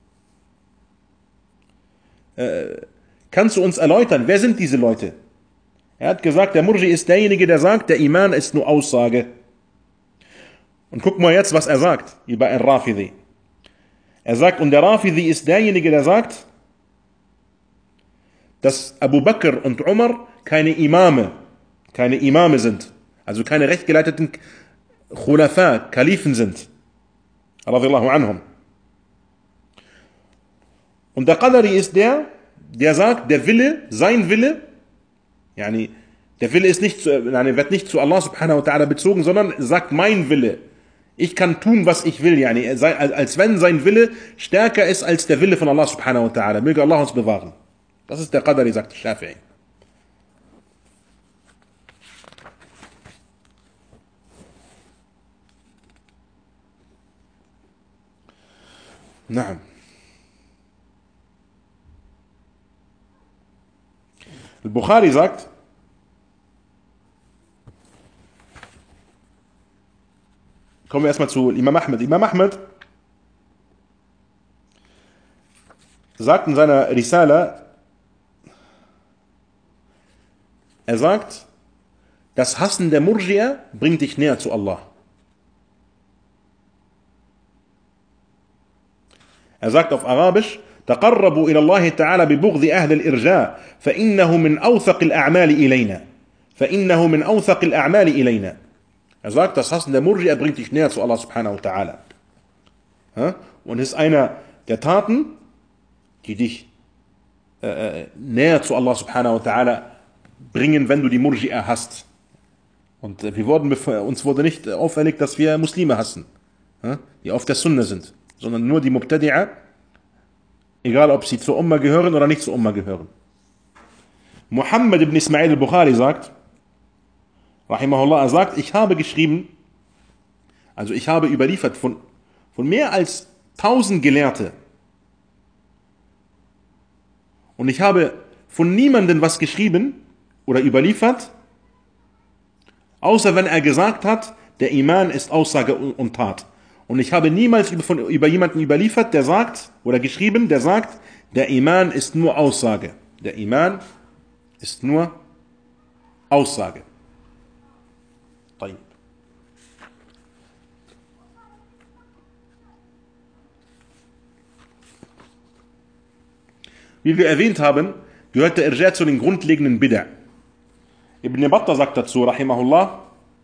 kannst du uns erläutern, wer sind diese Leute? Er hat gesagt, der Murji ist derjenige, der sagt, der Iman ist nur Aussage. Und guck mal jetzt, was er sagt, über Al-Rafidi. Er sagt, und der Rafidi ist derjenige, der sagt, dass Abu Bakr und Umar keine Imame sind, also keine rechtgeleiteten Khulafa, Kalifen sind, radiyallahu anhum. Und der Qadari ist der sagt, der Wille, sein Wille, yani, der Wille ist nicht wird nicht zu Allah subhanahu wa ta'ala bezogen, sondern sagt, mein Wille, ich kann tun, was ich will, yani, als wenn sein Wille stärker ist als der Wille von Allah subhanahu wa ta'ala. Möge Allah uns bewahren. Das ist der Qadari, sagt Shafi'i. Naam. Al-Bukhari sagt, kommen wir erstmal zu Imam Ahmed. Imam Ahmed sagt in seiner Risala, er sagt, das Hassen der Murji'a bringt dich näher zu Allah. Er sagt auf Arabisch, تقربوا إلى الله تعالى ببغض أهل الإرجاء فإنه من أوثق الأعمال إلينا. فإنه من أوثق الأعمال إلينا. Er sagt, das Hassen der Murji'a bringt dich näher zu Allah subhanahu wa ta'ala. Und es ist einer der Taten, die dich näher zu Allah subhanahu wa ta'ala bringen, wenn du die Murji'a hast. Und uns wurde nicht auferlegt, dass wir Muslime hassen, die auf der Sunna sind, sondern nur die Mubtadi'a, egal ob sie zur Umma gehören oder nicht zur Umma gehören. Muhammad ibn Ismail al-Bukhari sagt, rahimahullah, er sagt, ich habe geschrieben, also ich habe überliefert von mehr als 1000 Gelehrte, und ich habe von niemandem was geschrieben oder überliefert, außer wenn er gesagt hat, der Iman ist Aussage und Tat. Und ich habe niemals über jemanden überliefert, der sagt, oder geschrieben, der sagt, der Iman ist nur Aussage. Der Iman ist nur Aussage. طيب. Wie wir erwähnt haben, gehört der Irja zu den grundlegenden Bid'a. Ibn Battah sagt dazu, rahimahullah,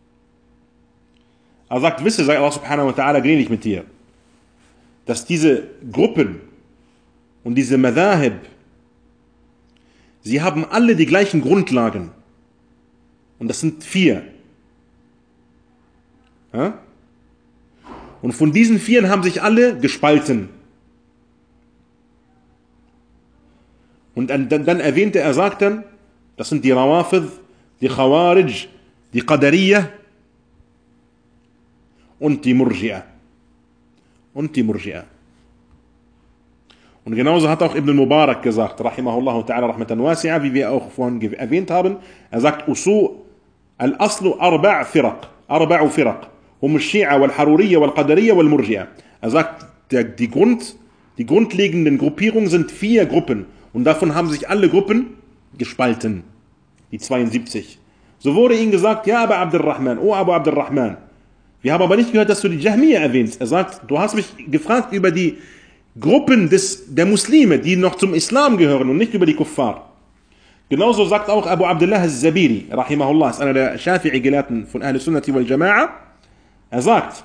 er sagt, wisse, sei Allah subhanahu wa ta'ala gnädig mit dir, dass diese Gruppen und diese Madhahib, sie haben alle die gleichen Grundlagen. Und das sind 4. Ja? Und von diesen 4 haben sich alle gespalten. Und dann erwähnte er, sagt dann, das sind die Rawafid, die Khawarij, die Qadariyah und die Murji'ah. Und genauso hat auch Ibn Mubarak gesagt, rahimahullah ta'ala rahmatan wasi'a, wie wir auch vorhin erwähnt haben. Er sagt, al-aslu arba'u firaq, hum al-Shi'a wal-Haruriyya wal-Qadariyya wal-Murji'ah. Er sagt, die grundlegenden Gruppierungen sind 4 Gruppen. Und davon haben sich alle Gruppen gespalten. Die 72. So wurde ihnen gesagt, ja, Abu Abdurrahman, oh Abu Abdurrahman. Wir haben aber nicht gehört, dass du die Jahmiya erwähnst. Er sagt, du hast mich gefragt über die Gruppen der Muslime, die noch zum Islam gehören und nicht über die Kuffar. Genauso sagt auch Abu Abdullah al-Zabiri, rahimahullah, ist einer der Shafi'i-Gelehrten von Ahl Sunnati wal Jama'a. Er sagt,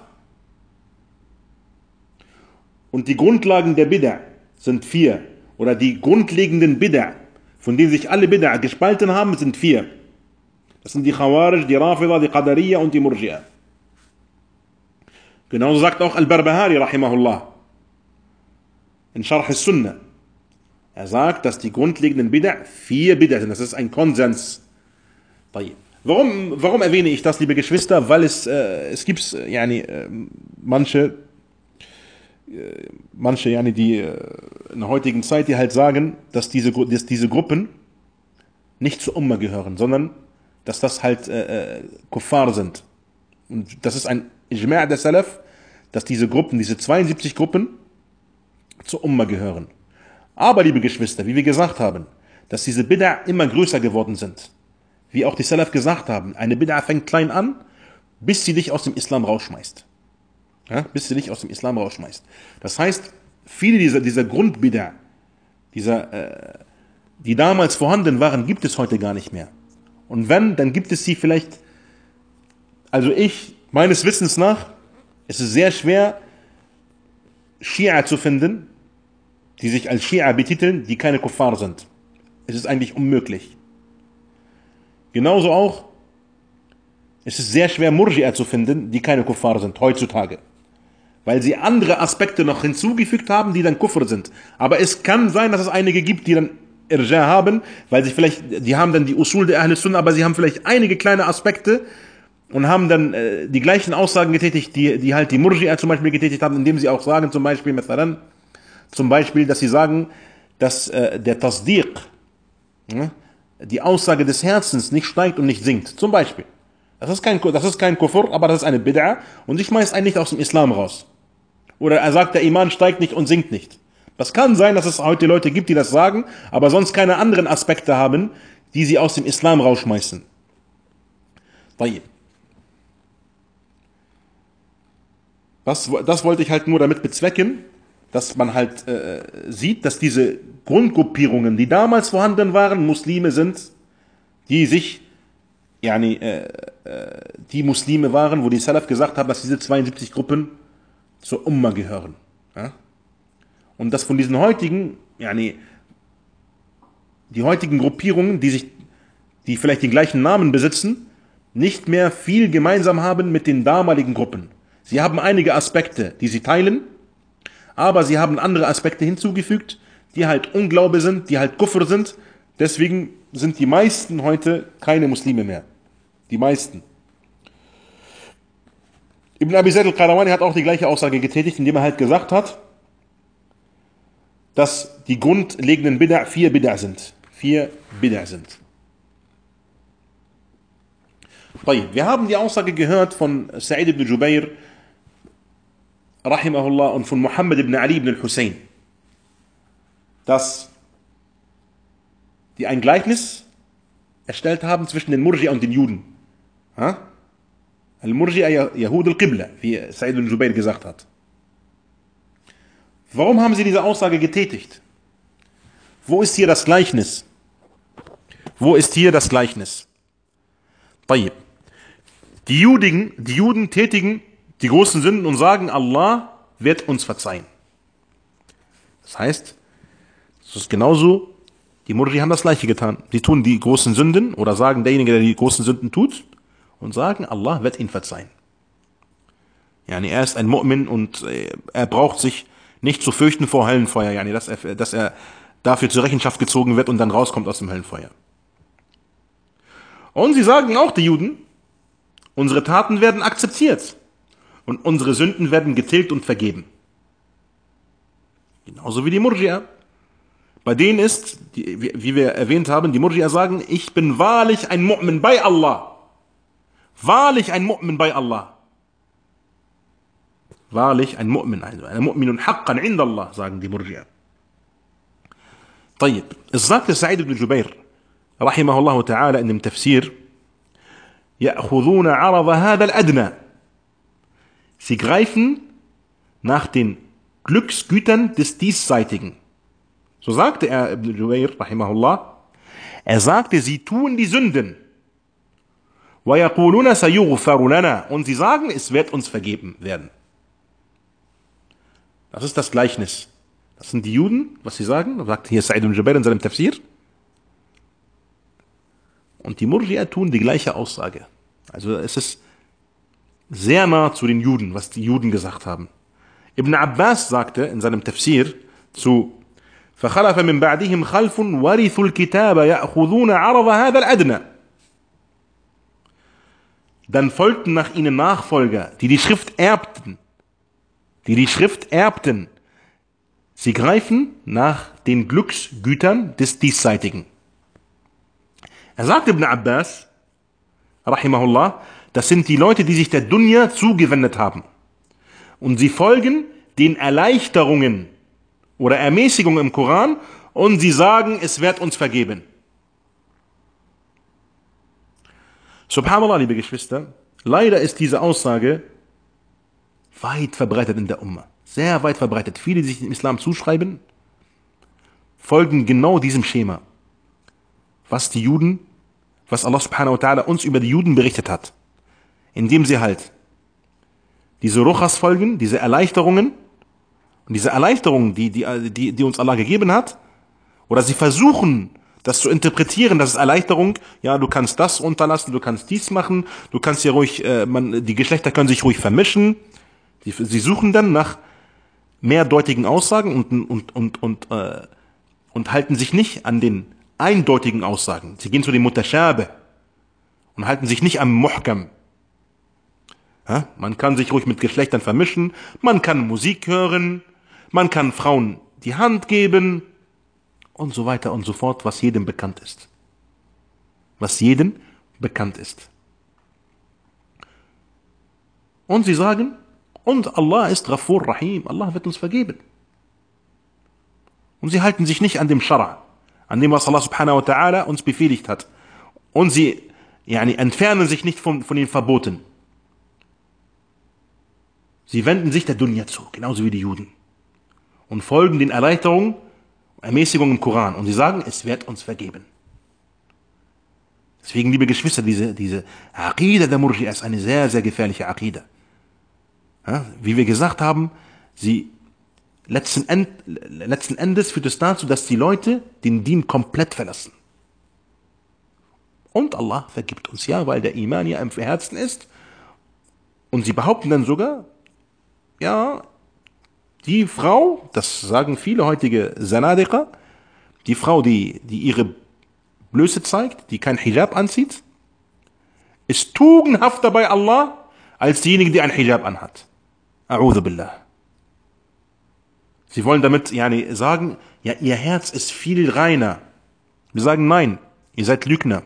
und die Grundlagen der Bid'a sind 4. Oder die grundlegenden Bid'a, von denen sich alle Bid'a gespalten haben, sind 4. Das sind die Khawarij, die Rafida, die Qadariyya und die Murji'ah. Genauso sagt auch Al-Barbahari, rahimahullah, in Sharh al-Sunnah. Er sagt, dass die grundlegenden Bid'a 4 Bid'a sind. Das ist ein Konsens. Warum erwähne ich das, liebe Geschwister? Weil es gibt manche, die in der heutigen Zeit, die halt sagen, dass diese Gruppen nicht zur Umma gehören, sondern dass das halt Kuffar sind. Und das ist ein Ijma' der Salaf, dass diese 72 Gruppen zur Umma gehören. Aber, liebe Geschwister, wie wir gesagt haben, dass diese Bid'a immer größer geworden sind. Wie auch die Salaf gesagt haben, eine Bid'a fängt klein an, bis sie dich aus dem Islam rausschmeißt. Ja, bis sie dich aus dem Islam rausschmeißt. Das heißt, viele dieser Grundbid'a, die damals vorhanden waren, gibt es heute gar nicht mehr. Und wenn, dann gibt es sie vielleicht, meines Wissens nach, es ist sehr schwer, Schia zu finden, die sich als Schia betiteln, die keine Kuffar sind. Es ist eigentlich unmöglich. Genauso auch, es ist sehr schwer, Murji'a zu finden, die keine Kuffar sind, heutzutage. Weil sie andere Aspekte noch hinzugefügt haben, die dann Kufr sind. Aber es kann sein, dass es einige gibt, die dann Irja haben, weil die haben dann die Usul der Ahl Sunnah, aber sie haben vielleicht einige kleine Aspekte und haben dann die gleichen Aussagen getätigt, die halt die Murji'a zum Beispiel getätigt haben, indem sie auch sagen, zum Beispiel, dass sie sagen, dass der Tasdiq, die Aussage des Herzens nicht steigt und nicht sinkt. Zum Beispiel. Das ist kein Kufr, aber das ist eine Bid'a und ich schmeiß einen nicht aus dem Islam raus. Oder er sagt, der Iman steigt nicht und sinkt nicht. Das kann sein, dass es heute Leute gibt, die das sagen, aber sonst keine anderen Aspekte haben, die sie aus dem Islam rausschmeißen. Das wollte ich halt nur damit bezwecken, dass man halt sieht, dass diese Grundgruppierungen, die damals vorhanden waren, Muslime sind, die Muslime waren, wo die Salaf gesagt haben, dass diese 72 Gruppen zur Umma gehören. Ja? Und dass von diesen heutigen, die heutigen Gruppierungen, die vielleicht den gleichen Namen besitzen, nicht mehr viel gemeinsam haben mit den damaligen Gruppen. Sie haben einige Aspekte, die sie teilen, aber sie haben andere Aspekte hinzugefügt, die halt Unglaube sind, die halt Kufr sind. Deswegen sind die meisten heute keine Muslime mehr. Die meisten. Ibn Abi Zayd al-Qayrawani hat auch die gleiche Aussage getätigt, indem er halt gesagt hat, dass die grundlegenden Bid'a 4 Bid'a sind. 4 Bid'a sind. Wir haben die Aussage gehört von Sa'id ibn Jubair, rahimahullah, und von Muhammad ibn Ali ibn al-Hussein, dass die ein Gleichnis erstellt haben zwischen den Murji'a und den Juden. Al-Murji'a Yahud al-Qibla, wie Sa'id ibn Jubair gesagt hat. Warum haben sie diese Aussage getätigt? Wo ist hier das Gleichnis? Wo ist hier das Gleichnis? Die Juden tätigen die großen Sünden und sagen, Allah wird uns verzeihen. Das heißt, es ist genauso, die Murji haben das Gleiche getan. Sie tun die großen Sünden oder sagen, derjenige, der die großen Sünden tut, und sagen, Allah wird ihn verzeihen. Yani er ist ein Mu'min und er braucht sich nicht zu fürchten vor Höllenfeuer, yani dass er dafür zur Rechenschaft gezogen wird und dann rauskommt aus dem Höllenfeuer. Und sie sagen auch, die Juden, unsere Taten werden akzeptiert und unsere Sünden werden getilgt und vergeben. Genauso wie die Murji'a. Bei denen ist, wie wir erwähnt haben, die Murji'a sagen, ich bin wahrlich ein Mu'min bei Allah. Wahrlich ein Mu'min bei Allah. Wahrlich ein Mu'min, also ein Mu'minun haqqan inda Allah, sagen die Murji'a. Es sagte Sa'id ibn Jubair, rahimahullah ta'ala, in dem Tafsir, يأخذون عرض هذا الأدنى. Sie greifen nach den Glücksgütern des Diesseitigen. So sagte er, Ibn Jubair, rahimahullah, er sagte, sie tun die Sünden. وَيَقُولُونَ سَيُغْفَرُ لَنَا. Und sie sagen, es wird uns vergeben werden. Das ist das Gleichnis. Das sind die Juden, was sie sagen, sagt hier Sa'id ibn Jubair in seinem Tafsir. Und die Murji'a tun die gleiche Aussage. Also es ist sehr nah zu den Juden, was die Juden gesagt haben. Ibn Abbas sagte in seinem Tafsir zu فَخَلَفَ مِنْ بَعْدِهِمْ خَلْفٌ وَرِثُوا الْكِتَابَ يَأْخُذُونَ عَرَضَ هَذَا الْأَدْنَى. Dann folgten nach ihnen Nachfolger, die die Schrift erbten. Sie greifen nach den Glücksgütern des Diesseitigen. Er sagt Ibn Abbas, rahimahullah, das sind die Leute, die sich der Dunya zugewendet haben. Und sie folgen den Erleichterungen oder Ermäßigungen im Koran und sie sagen, es wird uns vergeben. Subhanallah, liebe Geschwister, leider ist diese Aussage weit verbreitet in der Umma. Sehr weit verbreitet. Viele, die sich dem Islam zuschreiben, folgen genau diesem Schema. Was Allah subhanahu wa ta'ala uns über die Juden berichtet hat. Indem sie halt diese Ruchas folgen, diese Erleichterungen, und diese Erleichterungen, die uns Allah gegeben hat, oder sie versuchen, das zu interpretieren, das ist Erleichterung, ja, du kannst das unterlassen, du kannst dies machen, du kannst hier ruhig, die Geschlechter können sich ruhig vermischen. Sie suchen dann nach mehrdeutigen Aussagen und halten sich nicht an den eindeutigen Aussagen. Sie gehen zu den Mutashabih und halten sich nicht am Muhkam. Ja, man kann sich ruhig mit Geschlechtern vermischen, man kann Musik hören, man kann Frauen die Hand geben und so weiter und so fort, was jedem bekannt ist. Und sie sagen, und Allah ist Ghafur Rahim, Allah wird uns vergeben. Und sie halten sich nicht an dem Schara, an dem, was Allah subhanahu wa ta'ala uns befehligt hat. Und sie entfernen sich nicht von den Verboten. Sie wenden sich der Dunya zu, genauso wie die Juden. Und folgen den Erleichterungen, Ermäßigungen im Koran. Und sie sagen, es wird uns vergeben. Deswegen, liebe Geschwister, diese Aqida der Murji'a ist eine sehr, sehr gefährliche Aqida. Ja, wie wir gesagt haben, letzten Endes führt es dazu, dass die Leute den Dien komplett verlassen. Und Allah vergibt uns ja, weil der Iman ja im Herzen ist. Und sie behaupten dann sogar, ja, die Frau, das sagen viele heutige Zanadiqa, die Frau, die ihre Blöße zeigt, die kein Hijab anzieht, ist tugendhafter bei Allah als diejenige, die ein Hijab anhat. A'udhu billah. Sie wollen damit sagen, ja, ihr Herz ist viel reiner, Wir sagen nein, ihr seid Lügner.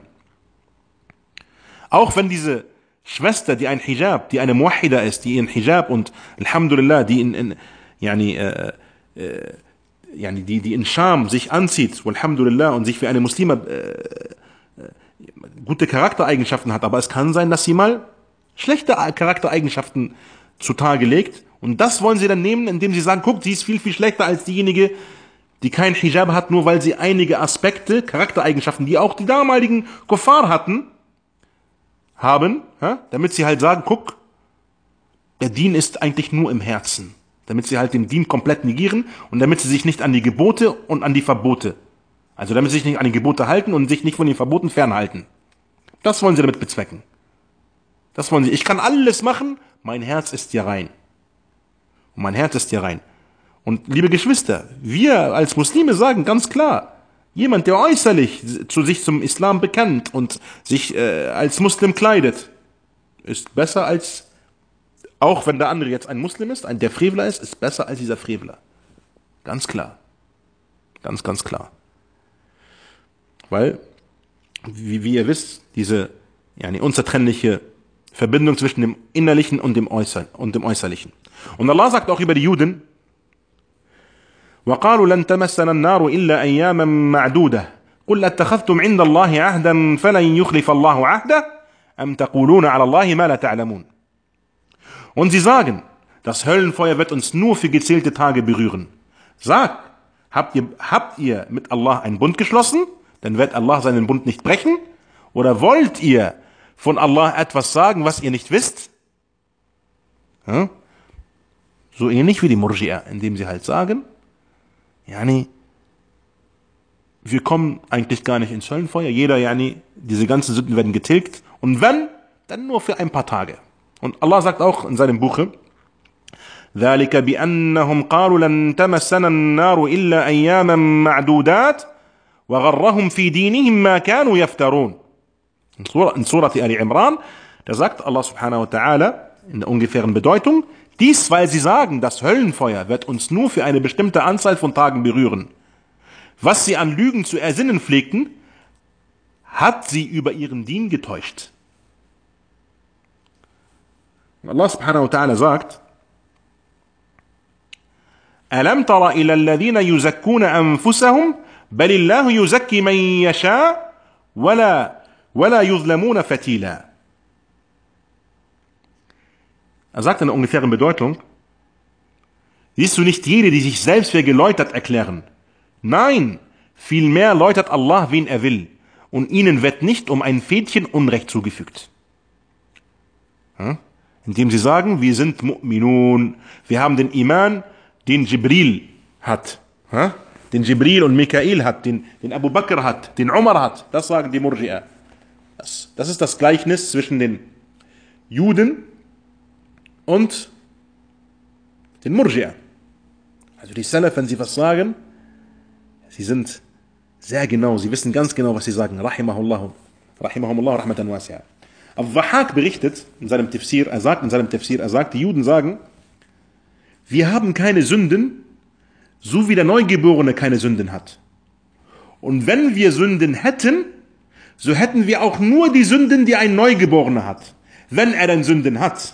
Auch wenn diese Schwester, die ein Hijab, die eine Muwahhida ist, die ihren Hijab und Alhamdulillah, die die in Scham sich anzieht, Alhamdulillah, und sich wie eine Muslima gute Charaktereigenschaften hat, aber es kann sein, dass sie mal schlechte Charaktereigenschaften zutage legt, und das wollen sie dann nehmen, indem sie sagen, guck, sie ist viel, viel schlechter als diejenige, die kein Hijab hat, nur weil sie einige Aspekte, Charaktereigenschaften, die auch die damaligen Kuffar haben, damit sie halt sagen, guck, der Dien ist eigentlich nur im Herzen. Damit sie halt den Dien komplett negieren und damit sie sich nicht an die Gebote und an die Verbote, also damit sie sich nicht an die Gebote halten und sich nicht von den Verboten fernhalten. Das wollen sie damit bezwecken. Das wollen sie. Ich kann alles machen, mein Herz ist ja rein. Und mein Herz ist ja rein. Und liebe Geschwister, wir als Muslime sagen ganz klar, jemand, der äußerlich sich zum Islam bekennt und sich als Muslim kleidet, ist besser als, auch wenn der andere jetzt ein Muslim ist, der Frevler ist besser als dieser Frevler. Ganz klar. Ganz, ganz klar. Weil, wie ihr wisst, diese unzertrennliche Verbindung zwischen dem Innerlichen und dem Äußerlichen. Und Allah sagt auch über die Juden, وقالوا لن تمسنا النار إلا أياما معدودة قل اتخذتم عند الله عهدا فلن يخلف الله عهده أم تقولون على الله ما لا تعلمون. Und sie sagen, das Höllenfeuer wird uns nur für gezählte Tage berühren. Sagt, habt ihr mit Allah einen Bund geschlossen? Dann wird Allah seinen Bund nicht brechen? Oder wollt ihr von Allah etwas sagen, was ihr nicht wisst? So ähnlich wie die Murji'a, indem sie halt sagen, wir kommen eigentlich gar nicht ins Höllenfeuer. Diese ganzen Sünden werden getilgt. Und wenn, dann nur für ein paar Tage. Und Allah sagt auch in seinem Buche, ذلك بأنهم قالوا لن تمسنا النار إلا أياما معدودات وغرهم في دينهم ما كانوا يفترون. In Surah Ali Imran, da sagt Allah subhanahu wa ta'ala in der ungefähren Bedeutung, dies, weil sie sagen, das Höllenfeuer wird uns nur für eine bestimmte Anzahl von Tagen berühren. Was sie an Lügen zu ersinnen pflegten, hat sie über ihren Dien getäuscht. Allah subhanahu wa ta'ala sagt, ألم تر إلى الذين يزكون أنفسهم بل الله يزكي من يشاء ولا يظلمون فتيلا. Er sagt in der ungefähren Bedeutung, siehst du nicht jene, die sich selbst für geläutert erklären? Nein, vielmehr läutert Allah, wen er will, und ihnen wird nicht um ein Fädchen Unrecht zugefügt. Indem sie sagen, wir sind Mu'minun, wir haben den Iman, den Jibril hat, den Jibril und Mikael hat, den Abu Bakr hat, den Umar hat. Das sagen die Murji'a. Das ist das Gleichnis zwischen den Juden und den Murji'a. Also die Salaf, wenn sie was sagen, sie sind sehr genau, sie wissen ganz genau, was sie sagen. Rahimahumullah rahmatan wasi'a. Al-Dhahhak berichtet in seinem Tafsir, er sagt, die Juden sagen, wir haben keine Sünden, so wie der Neugeborene keine Sünden hat. Und wenn wir Sünden hätten, so hätten wir auch nur die Sünden, die ein Neugeborener hat, wenn er denn Sünden hat.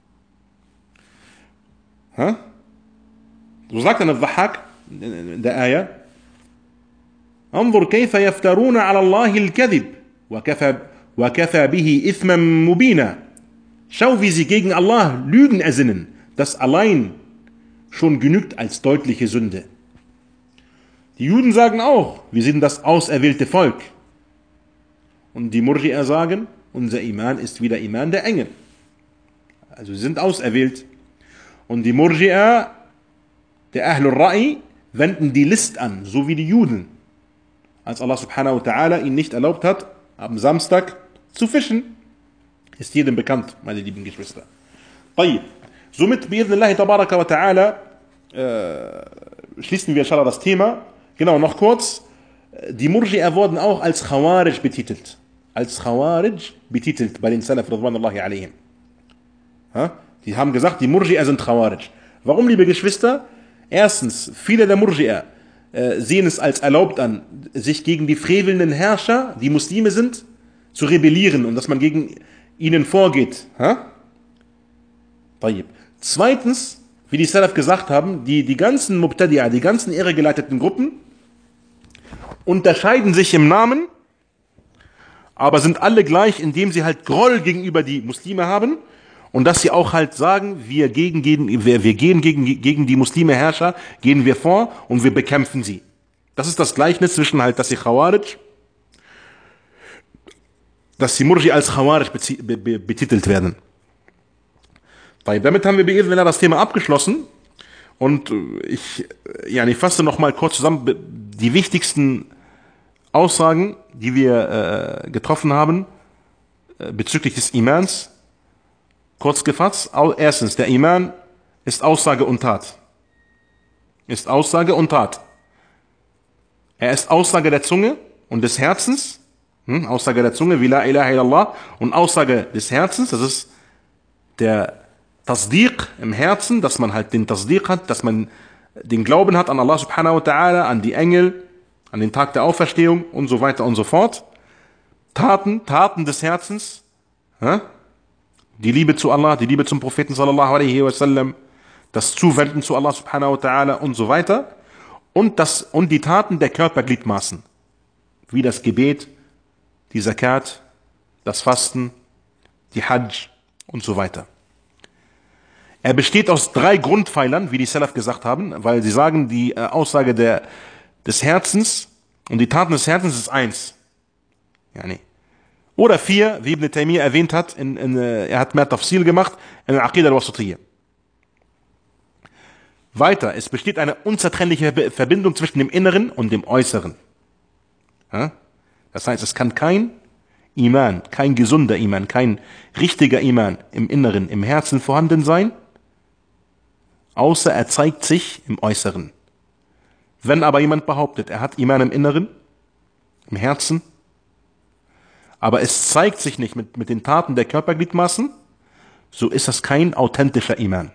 So sagt dann Al-Dhahhak in der Ayah, انظر كيف يفترون على الله الكذب وكفى به إثما مبينا. Schau, wie sie gegen Allah Lügen ersinnen, das allein schon genügt als deutliche Sünde. Die Juden sagen auch, wir sind das auserwählte Volk. Und die Murji'a sagen, unser Iman ist wie der Iman der Engel. Also sie sind auserwählt. Und die Murji'a, der Ahlul Ra'i, wenden die List an, so wie die Juden. Als Allah subhanahu wa ta'ala ihnen nicht erlaubt hat, am Samstag zu fischen. Ist jedem bekannt, meine lieben Geschwister. Somit, bi'idhnillahi tabaraka wa ta'ala, schließen wir inshallah das Thema. Genau, noch kurz. Die Murji'a wurden auch als Khawarij betitelt. Bei den Salaf, radwanullahi alayhim. Die haben gesagt, die Murji'a sind Khawarij. Warum, liebe Geschwister? Erstens, viele der Murji'a sehen es als erlaubt an, sich gegen die frevelnden Herrscher, die Muslime sind, zu rebellieren und dass man gegen ihnen vorgeht. Ha? Zweitens, wie die Salaf gesagt haben, die ganzen Mubtadi'a, die ganzen irregeleiteten Gruppen, unterscheiden sich im Namen, aber sind alle gleich, indem sie halt Groll gegenüber die Muslime haben und dass sie auch halt sagen, wir gehen gegen die Muslime Herrscher, gehen wir vor und wir bekämpfen sie. Das ist das Gleichnis zwischen halt, dass die Murji als Khawarij betitelt werden. Damit haben wir beirrt das Thema abgeschlossen und ich fasse noch mal kurz zusammen die wichtigsten Aussagen, die wir getroffen haben bezüglich des Imans. Kurz gefasst, erstens, der Iman ist Aussage und Tat. Ist Aussage und Tat. Er ist Aussage der Zunge und des Herzens. Aussage der Zunge, wie la ilaha illallah. Und Aussage des Herzens, das ist der Tasdiq im Herzen, dass man halt den Tasdiq hat, dass man den Glauben hat an Allah subhanahu wa ta'ala, an die Engel, an den Tag der Auferstehung und so weiter und so fort. Taten des Herzens, die Liebe zu Allah, die Liebe zum Propheten sallallahu alaihi wasallam, das Zuwenden zu Allah subhanahu wa ta'ala und so weiter. Und die Taten der Körpergliedmaßen, wie das Gebet, die Zakat, das Fasten, die Hajj und so weiter. Er besteht aus 3 Grundpfeilern, wie die Salaf gesagt haben, weil sie sagen, die Aussage des Herzens und die Taten des Herzens ist 1. Oder 4, wie Ibn Taymiyyah erwähnt hat, er hat mehr Tafsil gemacht, in Al-Aqidah al-Wasatiyya. Weiter, es besteht eine unzertrennliche Verbindung zwischen dem Inneren und dem Äußeren. Das heißt, es kann kein Iman, kein gesunder Iman, kein richtiger Iman im Inneren, im Herzen vorhanden sein, außer er zeigt sich im Äußeren. Wenn aber jemand behauptet, er hat Iman im Inneren, im Herzen, aber es zeigt sich nicht mit den Taten der Körpergliedmaßen, so ist das kein authentischer Iman.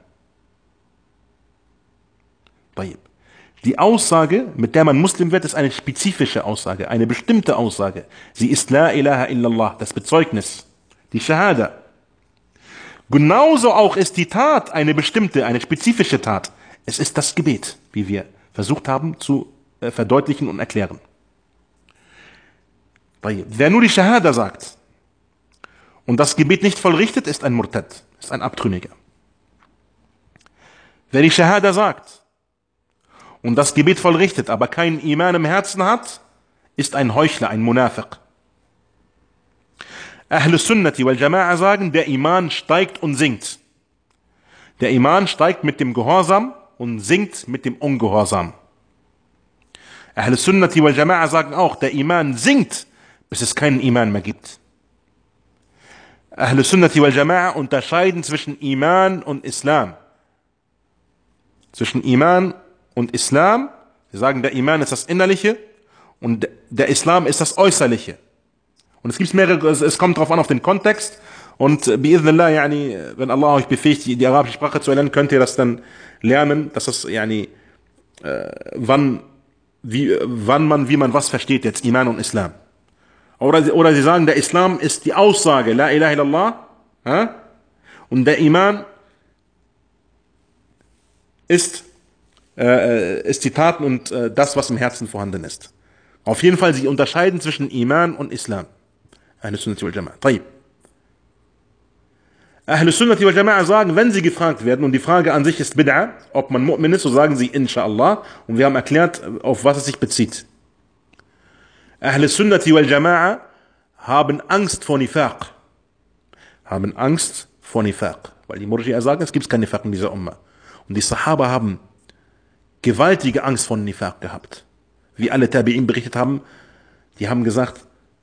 Die Aussage, mit der man Muslim wird, ist eine spezifische Aussage, eine bestimmte Aussage. Sie ist La ilaha illallah, das Bezeugnis, die Shahada. Genauso auch ist die Tat eine bestimmte, eine spezifische Tat. Es ist das Gebet, wie wir versucht haben zu verdeutlichen und erklären. Wer nur die Shahada sagt und das Gebet nicht vollrichtet, ist ein Murtad, ist ein Abtrünniger. Wer die Shahada sagt und das Gebet vollrichtet, aber keinen Iman im Herzen hat, ist ein Heuchler, ein Munafiq. Ahl Sunnati wal Jama'a sagen, der Iman steigt und sinkt. Der Iman steigt mit dem Gehorsam und sinkt mit dem Ungehorsam. Ahl Sunnati wal Jama'a sagen auch, der Iman sinkt, bis es keinen Iman mehr gibt. Ahl Sunnati wal Jama'a unterscheiden zwischen Iman und Islam. Zwischen Iman und Islam, sie sagen, der Iman ist das Innerliche und der Islam ist das Äußerliche. Und es gibt mehrere, es kommt darauf an, auf den Kontext. Und bi'idhnillah, wenn Allah euch befähigt, die arabische Sprache zu erlernen, könnt ihr das dann lernen, dass das, wie man was versteht, jetzt Iman und Islam. Oder sie sagen, der Islam ist die Aussage, La ilaha illallah, und der Iman ist die Taten und das, was im Herzen vorhanden ist. Auf jeden Fall, sie unterscheiden zwischen Iman und Islam. Ahl Sunnati wal Jama'a. طيب. Ahl Sunnati wal Jama'a sagen, wenn sie gefragt werden, und die Frage an sich ist Bid'a, ob man Mu'min ist, so sagen sie Inshallah, und wir haben erklärt, auf was es sich bezieht. Ahl Sunnati wal Jama'a haben Angst vor Nifaq. Haben Angst vor Nifaq. Weil die Murji'a sagen, es gibt kein Nifaq in dieser Umma. Und die Sahaba haben gewaltige Angst vor Nifaq gehabt. Wie alle Tabi'in berichtet haben, die haben gesagt,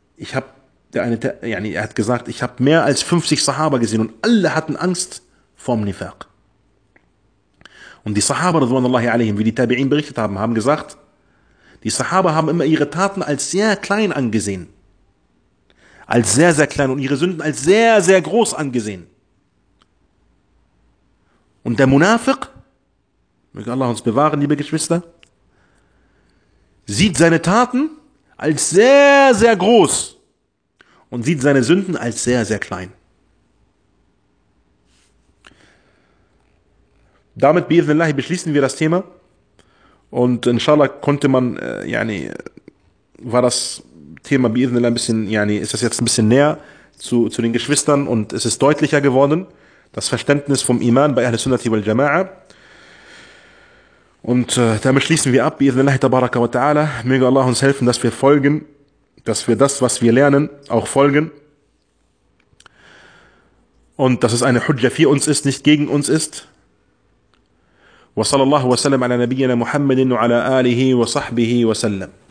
er hat gesagt, ich habe mehr als 50 Sahaba gesehen und alle hatten Angst vorm Nifaq. Und die Sahaba, radwanullahi alaihim, wie die Tabi'in berichtet haben, haben gesagt, die Sahaba haben immer ihre Taten als sehr klein angesehen. Als sehr, sehr klein und ihre Sünden als sehr, sehr groß angesehen. Und der Munafiq, möge Allah uns bewahren, liebe Geschwister, sieht seine Taten als sehr, sehr groß und sieht seine Sünden als sehr, sehr klein. Damit, bi'idhnillah, beschließen wir das Thema. Und inshallah konnte man, war das Thema bi'idhnillah ein bisschen, ist das jetzt ein bisschen näher zu den Geschwistern und es ist deutlicher geworden, das Verständnis vom Iman bei Ahl Sunnati wal Jama'a. Und damit schließen wir ab, bi'idhnillah tabaraka wa ta'ala. Möge Allah uns helfen, dass wir folgen, dass wir das, was wir lernen, auch folgen. Und dass es eine Hujja für uns ist, nicht gegen uns ist. وصلى الله وسلم على نبينا محمد وعلى آله وصحبه وسلم.